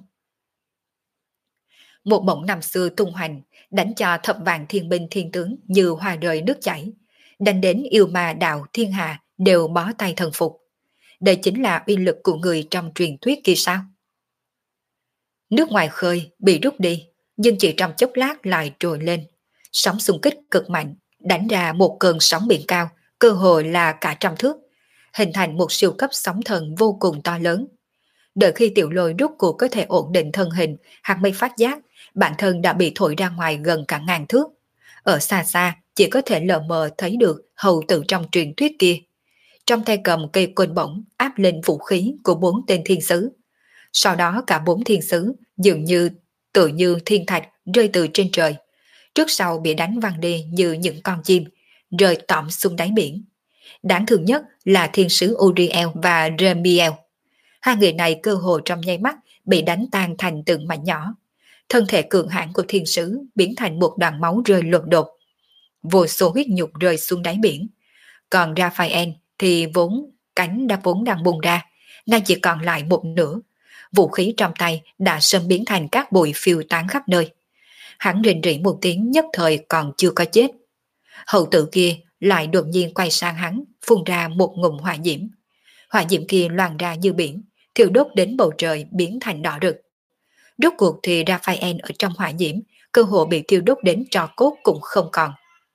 Một bổng năm xưa tung hoành, đánh cho thập vạn thiên binh thiên tướng như hoa rơi nước chảy, đánh đến yêu ma đạo thiên hà đều bó tay thần phục. Đây chính là uy lực của người trong truyền thuyết kia sao? Nước ngoài khơi bị rút đi, nhưng chỉ trong chốc lát lại trồi lên. Sóng xung kích cực mạnh, đánh ra một cơn sóng biển cao, cơ hồ là cả trăm thước, hình thành một siêu cấp sóng thần vô cùng to lớn. Đợi khi Tiểu Lôi rút cuộc có thể ổn định thân hình, hắn mới phát giác bản thân đã bị thổi ra ngoài gần cả ngàn thước. Ở xa xa chỉ có thể lờ mờ thấy được hầu tử trong truyền thuyết kia. Trong tay cầm cây côn bổng áp lên vũ khí của bốn tên thiên sứ. Sau đó cả bốn thiên sứ dường như tự như thiên thạch rơi từ trên trời, trước sau bị đánh văng đi như những con chim, rơi tõm xuống đáy biển. Đáng thương nhất là thiên sứ Uriel và Remiel. Hai người này cơ hồ trong nháy mắt bị đánh tan thành từng mảnh nhỏ. Thân thể cường hãn của thiên sứ biến thành một đoàn máu rơi lột đột. Vô số huyết nhục rơi xuống đáy biển. Còn Raphael thì cánh vốn đang bung ra, nay chỉ còn lại một nửa. Vũ khí trong tay đã sớm biến thành các bụi phiêu tán khắp nơi. Hắn rình rỉ một tiếng nhất thời còn chưa có chết. Hậu tử kia lại đột nhiên quay sang hắn, phun ra một ngụm hỏa diễm. Hỏa diễm kia loàn ra như biển, thiêu đốt đến bầu trời biến thành đỏ rực. Rốt cuộc thì Raphael ở trong hỏa diễm, cơ hồ bị thiêu đốt đến tro cốt cũng không còn.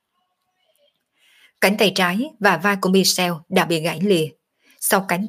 Cánh tay trái và vai của Michel đã bị gãy lìa. Sau cánh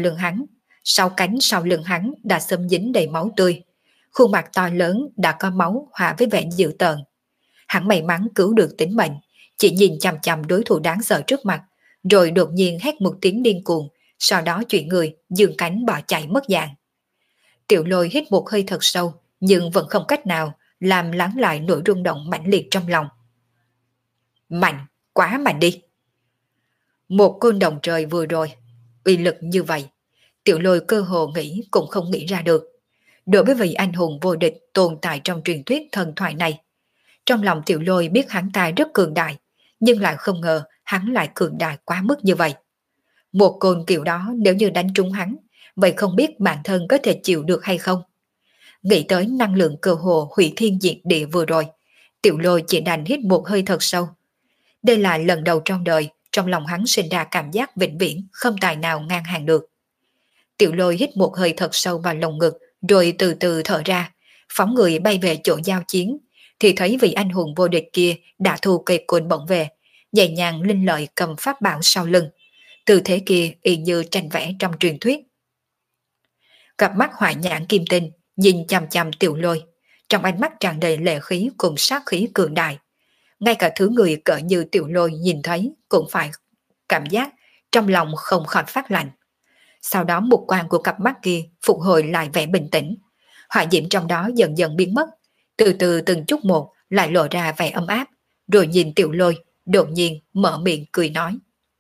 sau lưng hắn đã xâm dính đầy máu tươi. Khuôn mặt to lớn đã có máu hòa với vẻ dữ tợn. Hắn may mắn cứu được tính mệnh, chỉ nhìn chằm chằm đối thủ đáng sợ trước mặt, rồi đột nhiên hét một tiếng điên cuồng, sau đó chuyển người, giương cánh bỏ chạy mất dạng. Tiểu Lôi hít một hơi thật sâu, nhưng vẫn không cách nào làm lắng lại nỗi rung động mãnh liệt trong lòng. Mạnh, quá mạnh đi. Một côn đồng trời vừa rồi, uy lực như vậy, Tiểu Lôi cơ hồ nghĩ cũng không nghĩ ra được. Đối với vị anh hùng vô địch tồn tại trong truyền thuyết thần thoại này, trong lòng Tiểu Lôi biết hắn ta rất cường đại, nhưng lại không ngờ hắn lại cường đại quá mức như vậy. Một côn kiểu đó nếu như đánh trúng hắn, vậy không biết bản thân có thể chịu được hay không. Nghĩ tới năng lượng cơ hồ hủy thiên diệt địa vừa rồi, Tiểu Lôi chỉ đành hít một hơi thật sâu. Đây là lần đầu trong đời, trong lòng hắn sinh ra cảm giác vĩnh viễn không tài nào ngang hàng được. Tiểu Lôi hít một hơi thật sâu vào lồng ngực, rồi từ từ thở ra, phóng người bay về chỗ giao chiến, thì thấy vị anh hùng vô địch kia đã thu cây côn bổng về, nhẹ nhàng linh lợi cầm pháp bảo sau lưng. Tư thế kia y như tranh vẽ trong truyền thuyết. Cặp mắt hỏa nhãn kim tinh nhìn chằm chằm Tiểu Lôi, trong ánh mắt tràn đầy lệ khí cùng sát khí cường đại. Ngay cả thứ người cỡ như Tiểu Lôi nhìn thấy cũng phải cảm giác trong lòng không khỏi phát lạnh. Sau đó mục quang của cặp mắt kia phục hồi lại vẻ bình tĩnh. Hỏa diễm trong đó dần dần biến mất, từ từ từng chút một lại lộ ra vẻ ấm áp, rồi nhìn Tiểu Lôi, đột nhiên mở miệng cười nói.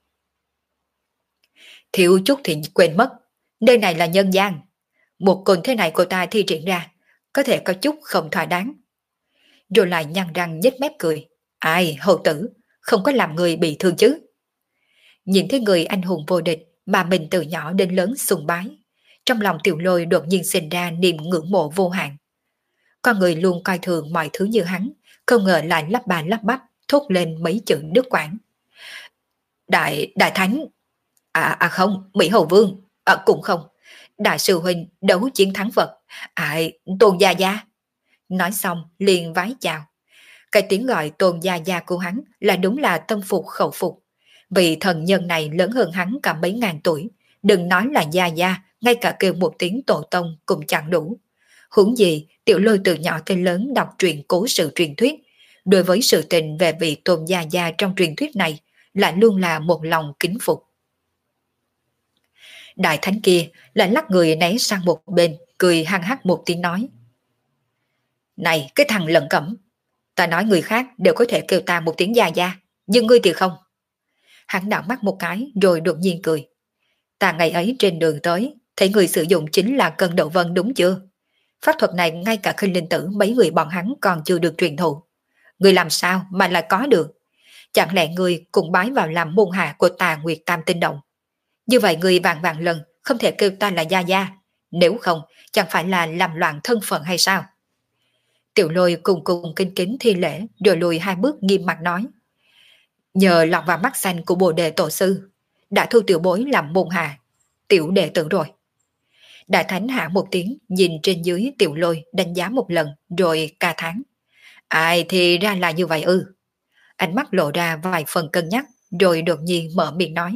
Thiếu chút thì quên mất, nơi này là nhân gian. Một cồn thế này của ta thi triển ra, có thể có chút không thỏa đáng. Rồi lại nhăn răng nhếch mép cười. Ai, hầu tử, không có làm người bị thương chứ. Nhìn thấy người anh hùng vô địch mà mình từ nhỏ đến lớn sùng bái, trong lòng Tiểu Lôi đột nhiên sinh ra niềm ngưỡng mộ vô hạn. Con người luôn coi thường mọi thứ như hắn, không ngờ lại lắp bà lắp bắp thốt lên mấy chữ đứt quãng. Đại thánh, không, Mỹ Hầu Vương, cũng không, đại sư huynh đấu chiến thắng Phật, Tôn Gia Gia. Nói xong liền vái chào. Cái tiếng gọi Tôn Gia Gia của hắn là đúng là tâm phục khẩu phục. Vì thần nhân này lớn hơn hắn cả mấy ngàn tuổi, đừng nói là Gia Gia, ngay cả kêu một tiếng tổ tông cũng chẳng đủ. Huống gì Tiểu Lôi từ nhỏ tới lớn đọc truyện cố sự truyền thuyết, đối với sự tình về vị Tôn Gia Gia trong truyền thuyết này lại luôn là một lòng kính phục. Đại thánh kia lại lắc người né sang một bên, cười hăng hắc một tiếng nói. Này cái thằng lận cẩm, ta nói người khác đều có thể kêu ta một tiếng Gia Gia, nhưng ngươi thì không. Hắn đảo mắt một cái rồi đột nhiên cười. Ta ngày ấy trên đường tới, thấy người sử dụng chính là cân đậu vân đúng chưa? Pháp thuật này ngay cả Khinh Linh Tử mấy người bọn hắn còn chưa được truyền thụ. Người làm sao mà lại có được? Chẳng lẽ người cùng bái vào làm môn hạ của Tà Nguyệt Tam Tinh Động? Như vậy người vạn vạn lần không thể kêu ta là Gia Gia, nếu không chẳng phải là làm loạn thân phận hay sao? Tiểu Lôi cùng cùng kính kính thi lễ rồi lùi hai bước nghiêm mặt nói. Nhờ lọt vào mắt xanh của Bồ Đề Tổ Sư, đã thu tiểu bối làm môn hạ, tiểu đệ tử rồi. Đại thánh hạ một tiếng nhìn trên dưới Tiểu Lôi đánh giá một lần rồi ca thán. Ai thì ra là như vậy ư. Ánh mắt lộ ra vài phần cân nhắc rồi đột nhiên mở miệng nói.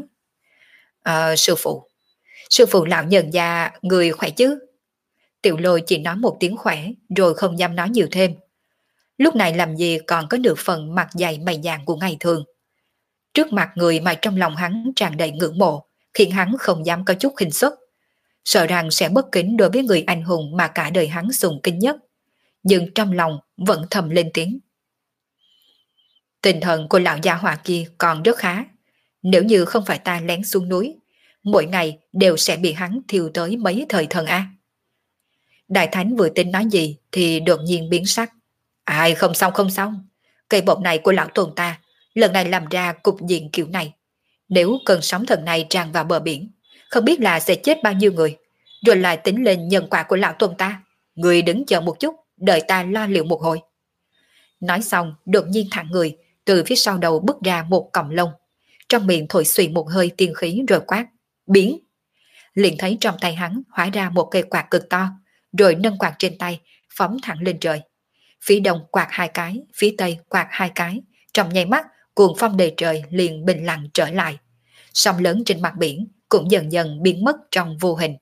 Sư phụ lão nhân gia người khỏe chứ? Tiểu Lôi chỉ nói một tiếng khỏe rồi không dám nói nhiều thêm. Lúc này làm gì còn có được phần mặt dày mày dạn của ngày thường. Trước mặt người mà trong lòng hắn tràn đầy ngưỡng mộ, khiến hắn không dám có chút khinh suất, sợ rằng sẽ bất kính đối với người anh hùng mà cả đời hắn sùng kính nhất. Nhưng trong lòng vẫn thầm lên tiếng. Tinh thần của lão gia hỏa kia còn rất khá. Nếu như không phải ta lén xuống núi, mỗi ngày đều sẽ bị hắn thiêu tới mấy thời thần a. Đại thánh vừa tính nói gì thì đột nhiên biến sắc. Không xong không xong. Cây bột này của lão tôn ta lần này làm ra cục diện kiểu này. Nếu cơn sóng thần này tràn vào bờ biển, không biết là sẽ chết bao nhiêu người. Rồi lại tính lên nhân quả của lão tôn ta. Người đứng chờ một chút, đợi ta lo liệu một hồi. Nói xong đột nhiên thẳng người, từ phía sau đầu bước ra một cọng lông. Trong miệng thổi xùy một hơi tiên khí rồi quát. Biến! Liền thấy trong tay hắn hóa ra một cây quạt cực to, rồi nâng quạt trên tay, phóng thẳng lên trời. Phía đông quạt hai cái, phía tây quạt hai cái, trong nháy mắt cuồng phong đầy trời liền bình lặng trở lại. Sóng lớn trên mặt biển cũng dần dần biến mất trong vô hình.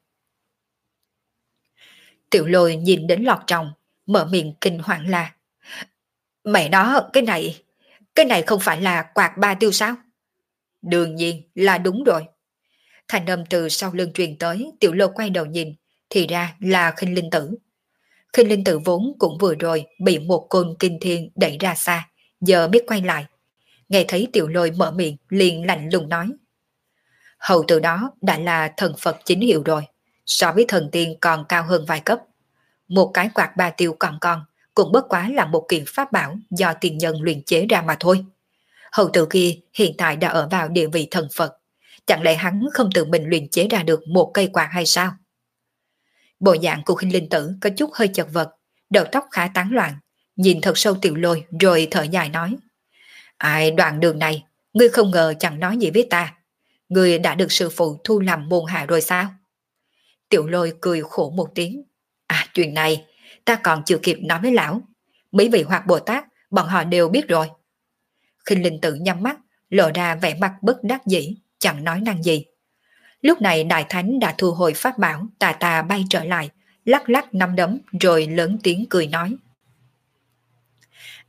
Tiểu Lôi nhìn đến lọt trong, mở miệng kinh hoàng la. Mẹ nó, cái này không phải là quạt ba tiêu sao? Đương nhiên là đúng rồi. Thành âm từ sau lưng truyền tới, Tiểu Lôi quay đầu nhìn, thì ra là Khinh Linh Tử. Khinh Linh Tử vốn cũng vừa rồi bị một côn kinh thiên đẩy ra xa, giờ biết quay lại. Nghe thấy Tiểu Lôi mở miệng liền lạnh lùng nói. Hầu từ đó đã là thần Phật chính hiệu rồi, so với thần tiên còn cao hơn vài cấp. Một cái quạt ba tiêu còn con, cũng bất quá là một kiện pháp bảo do tiền nhân luyện chế ra mà thôi. Hầu tử kia hiện tại đã ở vào địa vị thần Phật, chẳng lẽ hắn không tự mình luyện chế ra được một cây quạt hay sao? Bộ dạng của Khinh Linh Tử có chút hơi chật vật, đầu tóc khá tán loạn, nhìn thật sâu Tiểu Lôi rồi thở dài nói. Đoạn đường này, ngươi không ngờ chẳng nói gì với ta. Ngươi đã được sư phụ thu làm môn hạ rồi sao? Tiểu Lôi cười khổ một tiếng. Chuyện này, ta còn chưa kịp nói với lão. Mấy vị Hoạt Bồ Tát, bọn họ đều biết rồi. Khinh Linh Tử nhắm mắt, lộ ra vẻ mặt bất đắc dĩ, chẳng nói năng gì. Lúc này Đại Thánh đã thu hồi pháp bảo, tà tà bay trở lại, lắc lắc nắm đấm rồi lớn tiếng cười nói.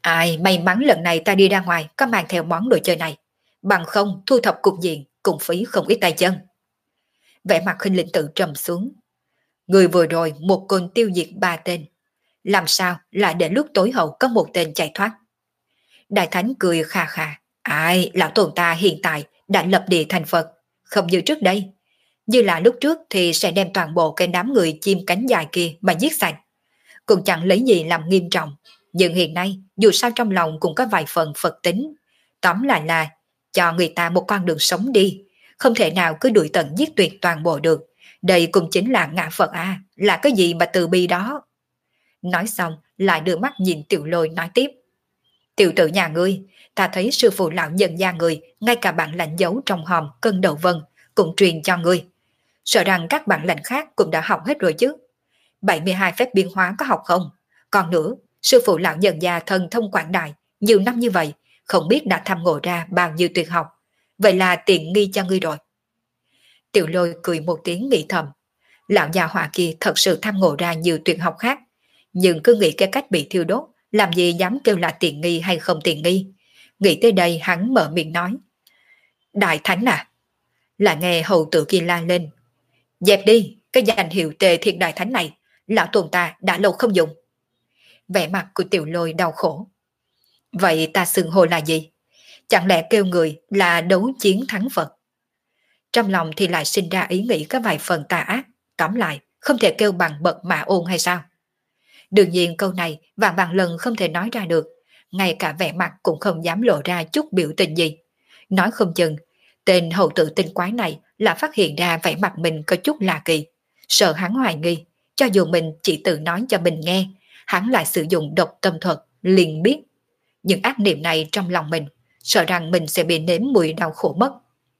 Ai may mắn lần này ta đi ra ngoài có mang theo món đồ chơi này, bằng không thu thập cục diện cũng phí không ít tay chân. Vẻ mặt Khinh Linh Tự trầm xuống. Người vừa rồi một côn tiêu diệt 3 tên, làm sao lại để lúc tối hậu có một tên chạy thoát? Đại Thánh cười khà khà. Ai, lão tồn ta hiện tại đã lập địa thành Phật, không như trước đây. Như là lúc trước thì sẽ đem toàn bộ cái đám người chim cánh dài kia mà giết sạch. Cũng chẳng lấy gì làm nghiêm trọng. Nhưng hiện nay, dù sao trong lòng cũng có vài phần Phật tính. Tóm lại là cho người ta một con đường sống đi. Không thể nào cứ đuổi tận giết tuyệt toàn bộ được. Đây cũng chính là ngã Phật à, là cái gì mà từ bi đó. Nói xong, lại đưa mắt nhìn Tiểu Lôi nói tiếp. Tiểu tử nhà ngươi, ta thấy sư phụ lão nhân gia người, ngay cả bản lãnh giấu trong hòm cân đầu vân, cũng truyền cho ngươi. Sợ rằng các bản lãnh khác cũng đã học hết rồi chứ. 72 phép biến hóa có học không? Còn nữa, sư phụ lão nhân gia thần thông quảng đại, nhiều năm như vậy, không biết đã thăm ngộ ra bao nhiêu tuyệt học. Vậy là tiện nghi cho ngươi rồi. Tiểu Lôi cười một tiếng nghĩ thầm. Lão già họa kia thật sự tham ngộ ra nhiều tuyệt học khác, nhưng cứ nghĩ cái cách bị thiêu đốt, làm gì dám kêu là tiện nghi hay không tiện nghi. Nghĩ tới đây hắn mở miệng nói. Đại Thánh à? Là nghe hầu tử kia la lên. Dẹp đi, cái danh hiệu Tề Thiên Đại Thánh này, lão tồn ta đã lâu không dùng. Vẻ mặt của Tiểu Lôi đau khổ. Vậy ta xưng hô là gì? Chẳng lẽ kêu người là đấu chiến thắng Phật? Trong lòng thì lại sinh ra ý nghĩ có vài phần tà ác. Tóm lại, không thể kêu bằng bậc mà ôn hay sao? Đương nhiên câu này vạn vạn lần không thể nói ra được, ngay cả vẻ mặt cũng không dám lộ ra chút biểu tình gì. Nói không chừng, tên hầu tử tinh quái này là phát hiện ra vẻ mặt mình có chút lạ kỳ, sợ hắn hoài nghi, cho dù mình chỉ tự nói cho mình nghe, hắn lại sử dụng độc tâm thuật, liền biết. Nhưng ác niệm này trong lòng mình, sợ rằng mình sẽ bị nếm mùi đau khổ mất.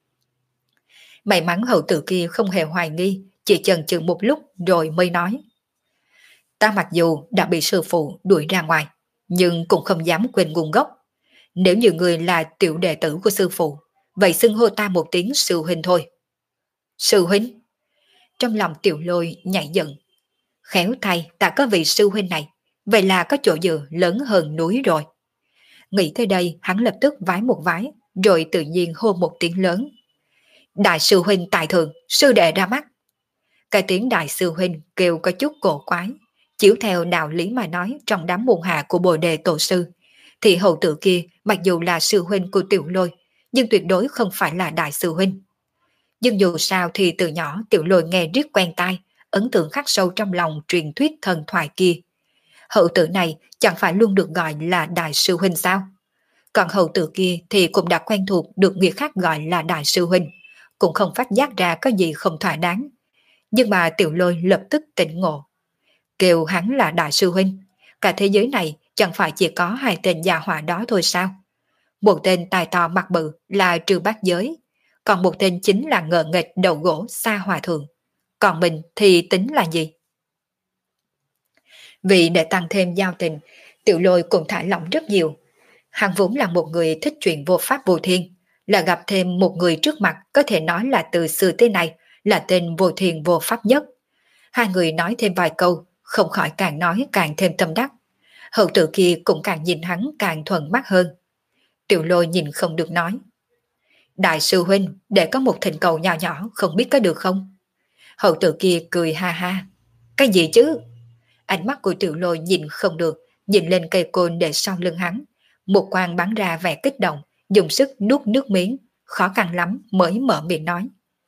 May mắn hầu tử kia không hề hoài nghi, chỉ chần chừ một lúc rồi mới nói. Ta mặc dù đã bị sư phụ đuổi ra ngoài, nhưng cũng không dám quên nguồn gốc. Nếu như người là tiểu đệ tử của sư phụ, vậy xưng hô ta một tiếng sư huynh thôi. Sư huynh? Trong lòng Tiểu Lôi nhảy dựng. Khéo thay ta có vị sư huynh này, vậy là có chỗ dựa lớn hơn núi rồi. Nghĩ tới đây hắn lập tức vái một vái, rồi tự nhiên hô một tiếng lớn. Đại sư huynh tại thượng, sư đệ ra mắt. Cái tiếng đại sư huynh kêu có chút cổ quái. Chiếu theo đạo lý mà nói trong đám môn hạ của Bồ Đề Tổ Sư, thì hầu tử kia mặc dù là sư huynh của Tiểu Lôi, nhưng tuyệt đối không phải là đại sư huynh. Nhưng dù sao thì từ nhỏ Tiểu Lôi nghe riết quen tai, ấn tượng khắc sâu trong lòng truyền thuyết thần thoại kia. Hậu tử này chẳng phải luôn được gọi là đại sư huynh sao? Còn hậu tử kia thì cũng đã quen thuộc được người khác gọi là đại sư huynh, cũng không phát giác ra có gì không thỏa đáng. Nhưng mà Tiểu Lôi lập tức tỉnh ngộ. Kêu hắn là đại sư huynh, cả thế giới này chẳng phải chỉ có 2 tên già họa đó thôi sao? Một tên tài to mặt bự là Trư Bát Giới, còn một tên chính là ngờ nghệch đầu gỗ Sa Hòa Thượng. Còn mình thì tính là gì? Vì để tăng thêm giao tình, Tiểu Lôi cũng thả lỏng rất nhiều. Hắn vốn là một người thích chuyện vô pháp vô thiên, là gặp thêm một người trước mặt có thể nói là từ xưa tới nay là tên vô thiên vô pháp nhất. Hai người nói thêm vài câu, không khỏi càng nói càng thêm tâm đắc. Hậu tử kia cũng càng nhìn hắn càng thuận mắt hơn. Tiểu Lôi nhìn không được nói. Đại sư huynh, để có một thỉnh cầu nhỏ nhỏ không biết có được không? Hậu tử kia cười ha ha. Cái gì chứ? Ánh mắt của Tiểu Lôi nhìn không được, nhìn lên cây côn để sau lưng hắn. Một quang bắn ra vẻ kích động, dùng sức nuốt nước miếng, khó khăn lắm mới mở miệng nói.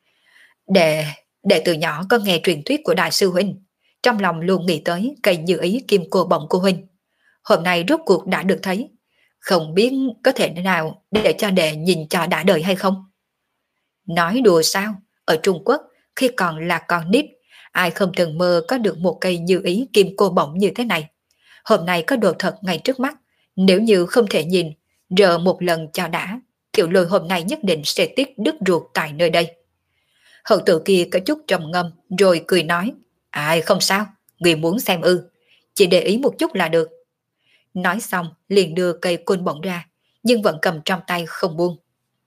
Đệ từ nhỏ có nghe truyền thuyết của đại sư huynh, trong lòng luôn nghĩ tới cây như ý kim cô bổng của huynh. Hôm nay rốt cuộc đã được thấy, không biết có thể nào để cho đệ nhìn cho đã đời hay không? Nói đùa sao? Ở Trung Quốc, khi còn là con nít, ai không từng mơ có được một cây như ý kim cô bổng như thế này. Hôm nay có đồ thật ngay trước mắt, nếu như không thể nhìn, rờ một lần cho đã, Tiểu Lôi hôm nay nhất định sẽ tiếc đứt ruột tại nơi đây. Hậu tử kia có chút trầm ngâm rồi cười nói. Ai không sao, người muốn xem ư, chỉ để ý một chút là được. Nói xong liền đưa cây côn bổng ra, nhưng vẫn cầm trong tay không buông.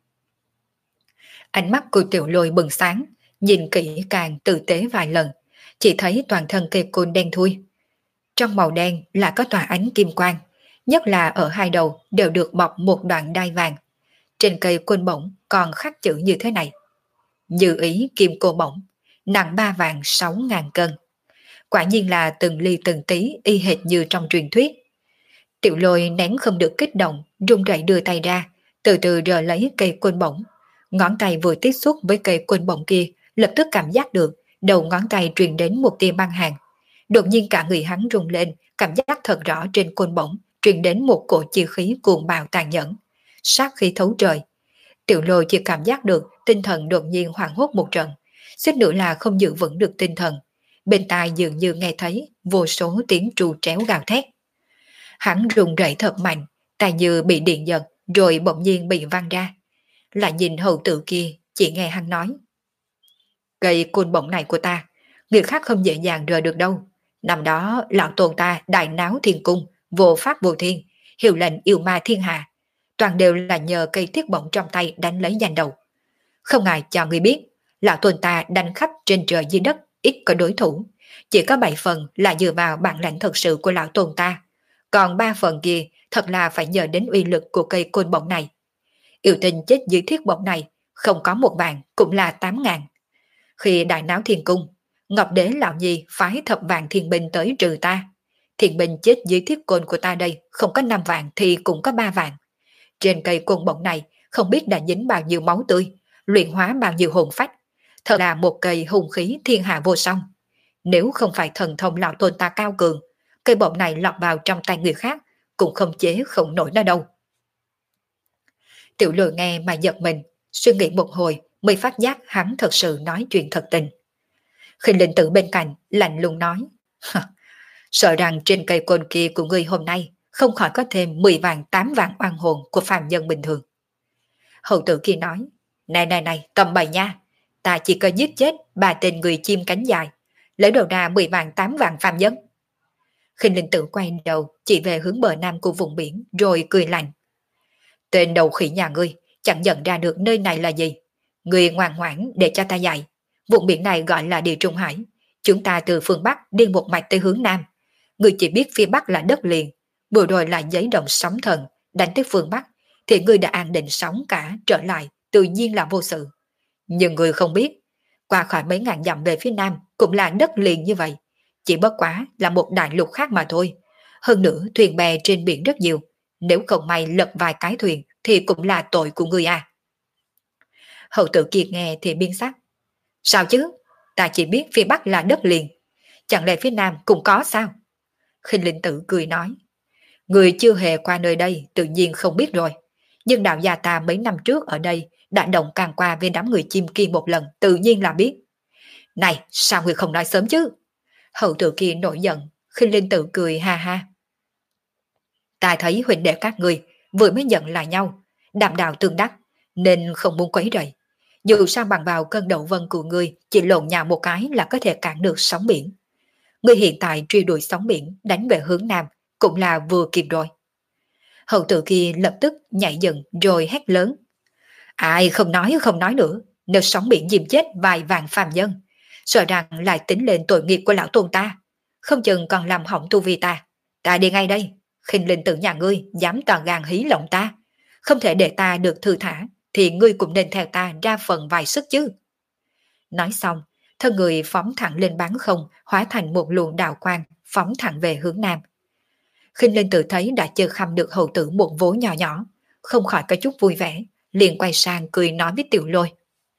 Ánh mắt của Tiểu Lôi bừng sáng, nhìn kỹ càng tử tế vài lần, chỉ thấy toàn thân cây côn đen thui. Trong màu đen là có tỏa ánh kim quang, nhất là ở hai đầu đều được bọc một đoạn đai vàng. Trên cây côn bổng còn khắc chữ như thế này: Như ý kim cô bổng, nặng 3 vạn 6 ngàn cân. Quả nhiên là từng ly từng tí y hệt như trong truyền thuyết. Tiểu Lôi nén không được kích động, run rẩy đưa tay ra, từ từ rờ lấy cây côn bổng. Ngón tay vừa tiếp xúc với cây côn bổng kia, lập tức cảm giác được đầu ngón tay truyền đến một tia băng hàn. Đột nhiên cả người hắn rung lên, cảm giác thật rõ trên côn bổng truyền đến một cổ chi khí cuồng bạo tàn nhẫn, sát khí thấu trời. Tiểu Lôi chỉ cảm giác được tinh thần đột nhiên hoảng hốt một trận, suýt nữa là không giữ vững được tinh thần. Bên tai dường như nghe thấy vô số tiếng tru tréo gào thét. Hắn run rẩy thật mạnh, tai như bị điện giật, rồi bỗng nhiên bị văng ra. Lại nhìn hầu tử kia, chỉ nghe hắn nói: Cây côn bổng này của ta, người khác không dễ dàng rời được đâu. Năm đó lão tôn ta đại náo thiên cung, vô pháp vô thiên, hiệu lệnh yêu ma thiên hạ, toàn đều là nhờ cây thiết bổng trong tay đánh lấy danh đầu. Không ngại cho người biết, lão tôn ta đánh khắp trên trời dưới đất, ít có đối thủ, chỉ có 7 phần là dựa vào bản lãnh thật sự của lão tôn ta, còn 3 phần kia thật là phải nhờ đến uy lực của cây côn bổng này. Yêu tinh chết dưới thiết bổng này, không có 1 vạn cũng là 8 ngàn. Khi đại náo thiên cung, Ngọc Đế lão nhi phái thập vạn thiên binh tới trừ ta. Thiên binh chết dưới thiết côn của ta đây không có 5 vạn thì cũng có 3 vạn. Trên cây côn bổng này không biết đã dính bao nhiêu máu tươi, luyện hóa bao nhiêu hồn phách. Thật là một cây hùng khí thiên hạ vô song. Nếu không phải thần thông lão tôn ta cao cường, cây bổng này lọt vào trong tay người khác cũng không chế không nổi nó đâu. Tiểu Lôi nghe mà giật mình, suy nghĩ một hồi mới phát giác hắn thật sự nói chuyện thật tình. Khinh Linh Tử bên cạnh lạnh lùng nói: Sợ rằng trên cây côn kia của ngươi hôm nay không khỏi có thêm 10 vạn 8 vạn oan hồn của phàm nhân bình thường. Hầu tử kia nói: Này, cầm bày nha, ta chỉ cần giết chết 3 tên người chim cánh dài, lấy đầu ra 10 vạn 8 vạn phàm nhân. Khinh Linh Tử quay đầu chỉ về hướng bờ nam của vùng biển rồi cười lạnh: Tên đầu khỉ nhà ngươi chẳng nhận ra được nơi này là gì. Ngươi ngoan ngoãn để cho ta dạy. Vùng biển này gọi là Địa Trung Hải. Chúng ta từ phương Bắc đi một mạch tới hướng Nam. Ngươi chỉ biết phía Bắc là đất liền, vừa rồi là giấy động sóng thần, đánh tới phương Bắc thì ngươi đã an định sóng cả trở lại, tự nhiên là vô sự. Nhưng ngươi không biết, qua khỏi mấy ngàn dặm về phía Nam cũng là đất liền như vậy, chỉ bất quá là một đại lục khác mà thôi. Hơn nữa thuyền bè trên biển rất nhiều, nếu không may lật vài cái thuyền thì cũng là tội của ngươi à. Hậu tử kia nghe thì biến sắc: Sao chứ, ta chỉ biết phía Bắc là đất liền, chẳng lẽ phía Nam cũng có sao? Khinh Linh Tử cười nói: Người chưa hề qua nơi đây tự nhiên không biết rồi, nhưng đạo gia ta mấy năm trước ở đây đã động càng qua với đám người chim kia một lần, tự nhiên là biết. Này, sao người không nói sớm chứ? Hậu tử kia nổi giận. Khinh Linh Tử cười ha ha: Ta thấy huynh đệ các người vừa mới giận là nhau, đàm đạo tương đắc, nên không muốn quấy rầy. Dù sao bằng vào cơn đậu vân của ngươi, chỉ lộn nhào một cái là có thể cản được sóng biển. Ngươi hiện tại truy đuổi sóng biển đánh về hướng Nam cũng là vừa kịp rồi. Hậu tử kia lập tức nhảy dựng rồi hét lớn: Ai không nói nữa, nếu sóng biển dìm chết vài vạn phàm nhân, sợ rằng lại tính lên tội nghiệp của lão tôn ta, không chừng còn làm hỏng tu vi ta. Ta đi ngay đây. Khinh Linh Tử nhà ngươi dám toàn gan hí lòng ta, không thể để ta được thư thả, thì ngươi cũng nên theo ta ra phần vài sức chứ. Nói xong, thân người phóng thẳng lên bán không, hóa thành một luồng đạo quang, phóng thẳng về hướng Nam. Khinh Linh Tử thấy đã chơi khăm được hầu tử một vố nhỏ nhỏ, không khỏi có chút vui vẻ, liền quay sang cười nói với Tiểu Lôi: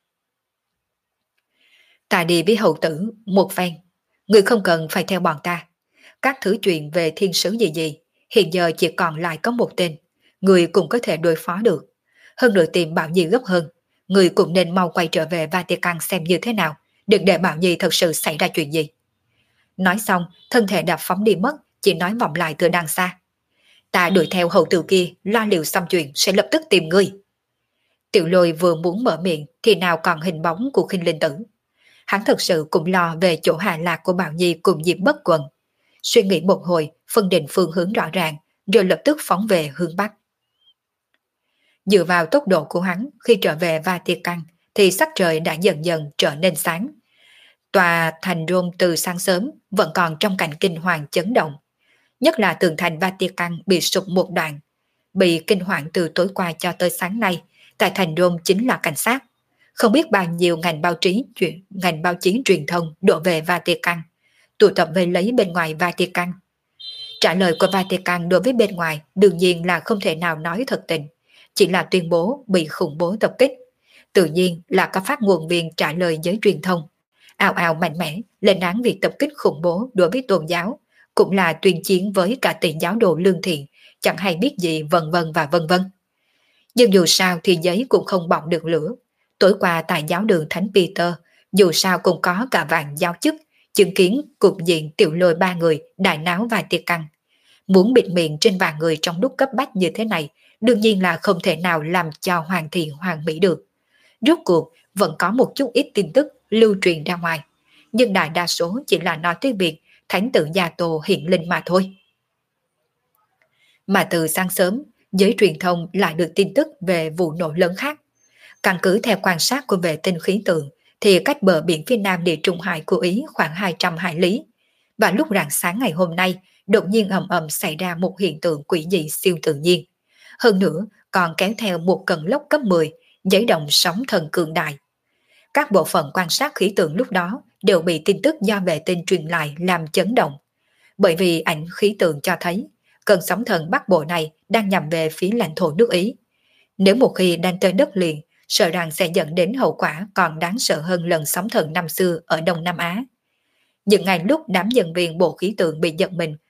Ta đi với hầu tử một phen, người không cần phải theo bọn ta. Các thứ chuyện về thiên sứ gì hiện giờ chỉ còn lại có một tên, người cũng có thể đối phó được. Hơn nữa tìm Bảo Nhi gấp hơn, người cũng nên mau quay trở về Vatican xem như thế nào, đừng để Bảo Nhi thật sự xảy ra chuyện gì. Nói xong, thân thể đã phóng đi mất, chỉ nói vọng lại từ đằng xa: Ta đuổi theo hậu tử kia, lo liệu xong chuyện sẽ lập tức tìm ngươi. Tiểu Lôi vừa muốn mở miệng thì nào còn hình bóng của Khinh Linh Tử. Hắn thật sự cũng lo về chỗ hạ lạc của Bảo Nhi cùng Diệp Bất Quần. Suy nghĩ một hồi, phân định phương hướng rõ ràng, rồi lập tức phóng về hướng Bắc. Dựa vào tốc độ của hắn, khi trở về Vatican thì sắc trời đã dần dần trở nên sáng. Tòa thành Rome từ sáng sớm vẫn còn trong cảnh kinh hoàng chấn động. Nhất là tường thành Vatican bị sụp một đoạn, bị kinh hoàng từ tối qua cho tới sáng nay, tại thành Rome chính là cảnh sát. Không biết bao nhiêu ngành báo chí truyền thông đổ về Vatican, tụ tập về lấy bên ngoài Vatican. Trả lời của Vatican đối với bên ngoài đương nhiên là không thể nào nói thật tình, chỉ là tuyên bố bị khủng bố tập kích. Tự nhiên là các phát ngôn viên trả lời với truyền thông, ào ào mạnh mẽ lên án việc tập kích khủng bố đối với tôn giáo, cũng là tuyên chiến với cả tiền giáo đồ lương thiện, chẳng hay biết gì vân vân và vân vân. Nhưng dù sao thì giấy cũng không bỏng được lửa. Tối qua tại giáo đường Thánh Peter, dù sao cũng có cả vạn giáo chức, chứng kiến cục diện tiểu lôi ba người đại náo và tiệc căng. Muốn bịt miệng trên vài người trong lúc cấp bách như thế này, đương nhiên là không thể nào làm cho hoàn thiện hoàn mỹ được. Rốt cuộc vẫn có một chút ít tin tức lưu truyền ra ngoài, nhưng đại đa số chỉ là nói tới việc thánh tử Gia Tô hiện linh mà thôi. Mà từ sáng sớm, giới truyền thông lại được tin tức về vụ nổ lớn khác. Căn cứ theo quan sát của vệ tinh khí tượng, thì cách bờ biển phía nam địa Trung Hải của Ý khoảng 200 hải lý. Và lúc rạng sáng ngày hôm nay, đột nhiên ầm ầm xảy ra một hiện tượng quỷ dị siêu tự nhiên. Hơn nữa, còn kéo theo một cơn lốc cấp 10, giấy động sóng thần cường đại. Các bộ phận quan sát khí tượng lúc đó đều bị tin tức do vệ tinh truyền lại làm chấn động. Bởi vì ảnh khí tượng cho thấy, cơn sóng thần Bắc Bộ này đang nhằm về phía lãnh thổ nước Ý. Nếu một khi đang tới đất liền, sợ rằng sẽ dẫn đến hậu quả còn đáng sợ hơn lần sóng thần năm xưa ở Đông Nam Á. Những ngày lúc đám nhân viên bộ khí tượng bị giật mình,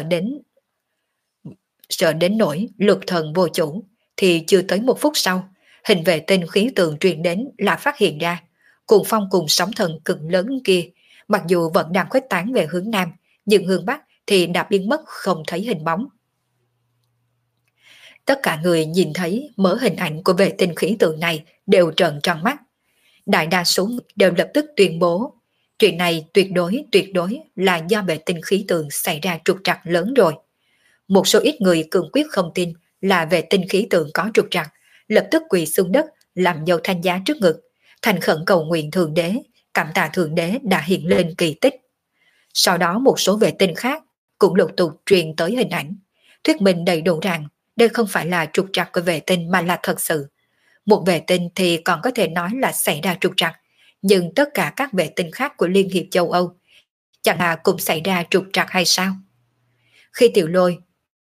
sợ đến nỗi lục thần vô chủ, thì chưa tới một phút sau, hình vệ tinh khí tượng truyền đến là phát hiện ra, cuồng phong cùng sóng thần cực lớn kia, mặc dù vẫn đang khuếch tán về hướng Nam, nhưng hướng Bắc thì đã biến mất không thấy hình bóng. Tất cả người nhìn thấy mớ hình ảnh của vệ tinh khí tượng này đều trợn tròn mắt. Đại đa số đều lập tức tuyên bố chuyện này tuyệt đối là do vệ tinh khí tượng xảy ra trục trặc lớn rồi. Một số ít người cường quyết không tin là vệ tinh khí tượng có trục trặc, lập tức quỳ xuống đất làm dấu thanh giá trước ngực, thành khẩn cầu nguyện Thượng Đế, cảm tạ Thượng Đế đã hiện lên kỳ tích. Sau đó một số vệ tinh khác cũng lục tục truyền tới hình ảnh, thuyết minh đầy đủ rằng đây không phải là trục trặc của vệ tinh mà là thật sự. Một vệ tinh thì còn có thể nói là xảy ra trục trặc, nhưng tất cả các vệ tinh khác của Liên hiệp châu Âu chẳng hạn cũng xảy ra trục trặc hay sao? Khi Tiểu Lôi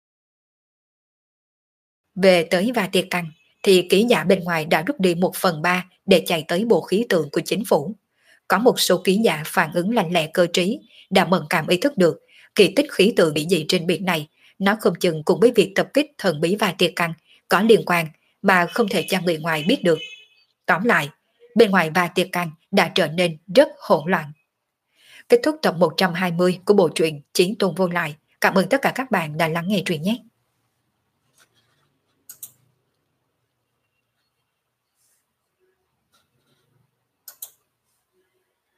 về tới Vatican thì ký giả bên ngoài đã rút đi 1/3 để chạy tới bộ khí tượng của chính phủ. Có một số ký giả phản ứng lành lẹ cơ trí đã mẫn cảm ý thức được kỳ tích khí tượng bị dị trên biển này, nó không chừng cùng với việc tập kích thần bí Vatican có liên quan mà không thể cho người ngoài biết được. Tóm lại, bên ngoài Vatican đã trở nên rất hỗn loạn. Kết thúc tập 120 của bộ truyện Chiến Tôn Vô Lại. Cảm ơn tất cả các bạn đã lắng nghe truyện nhé.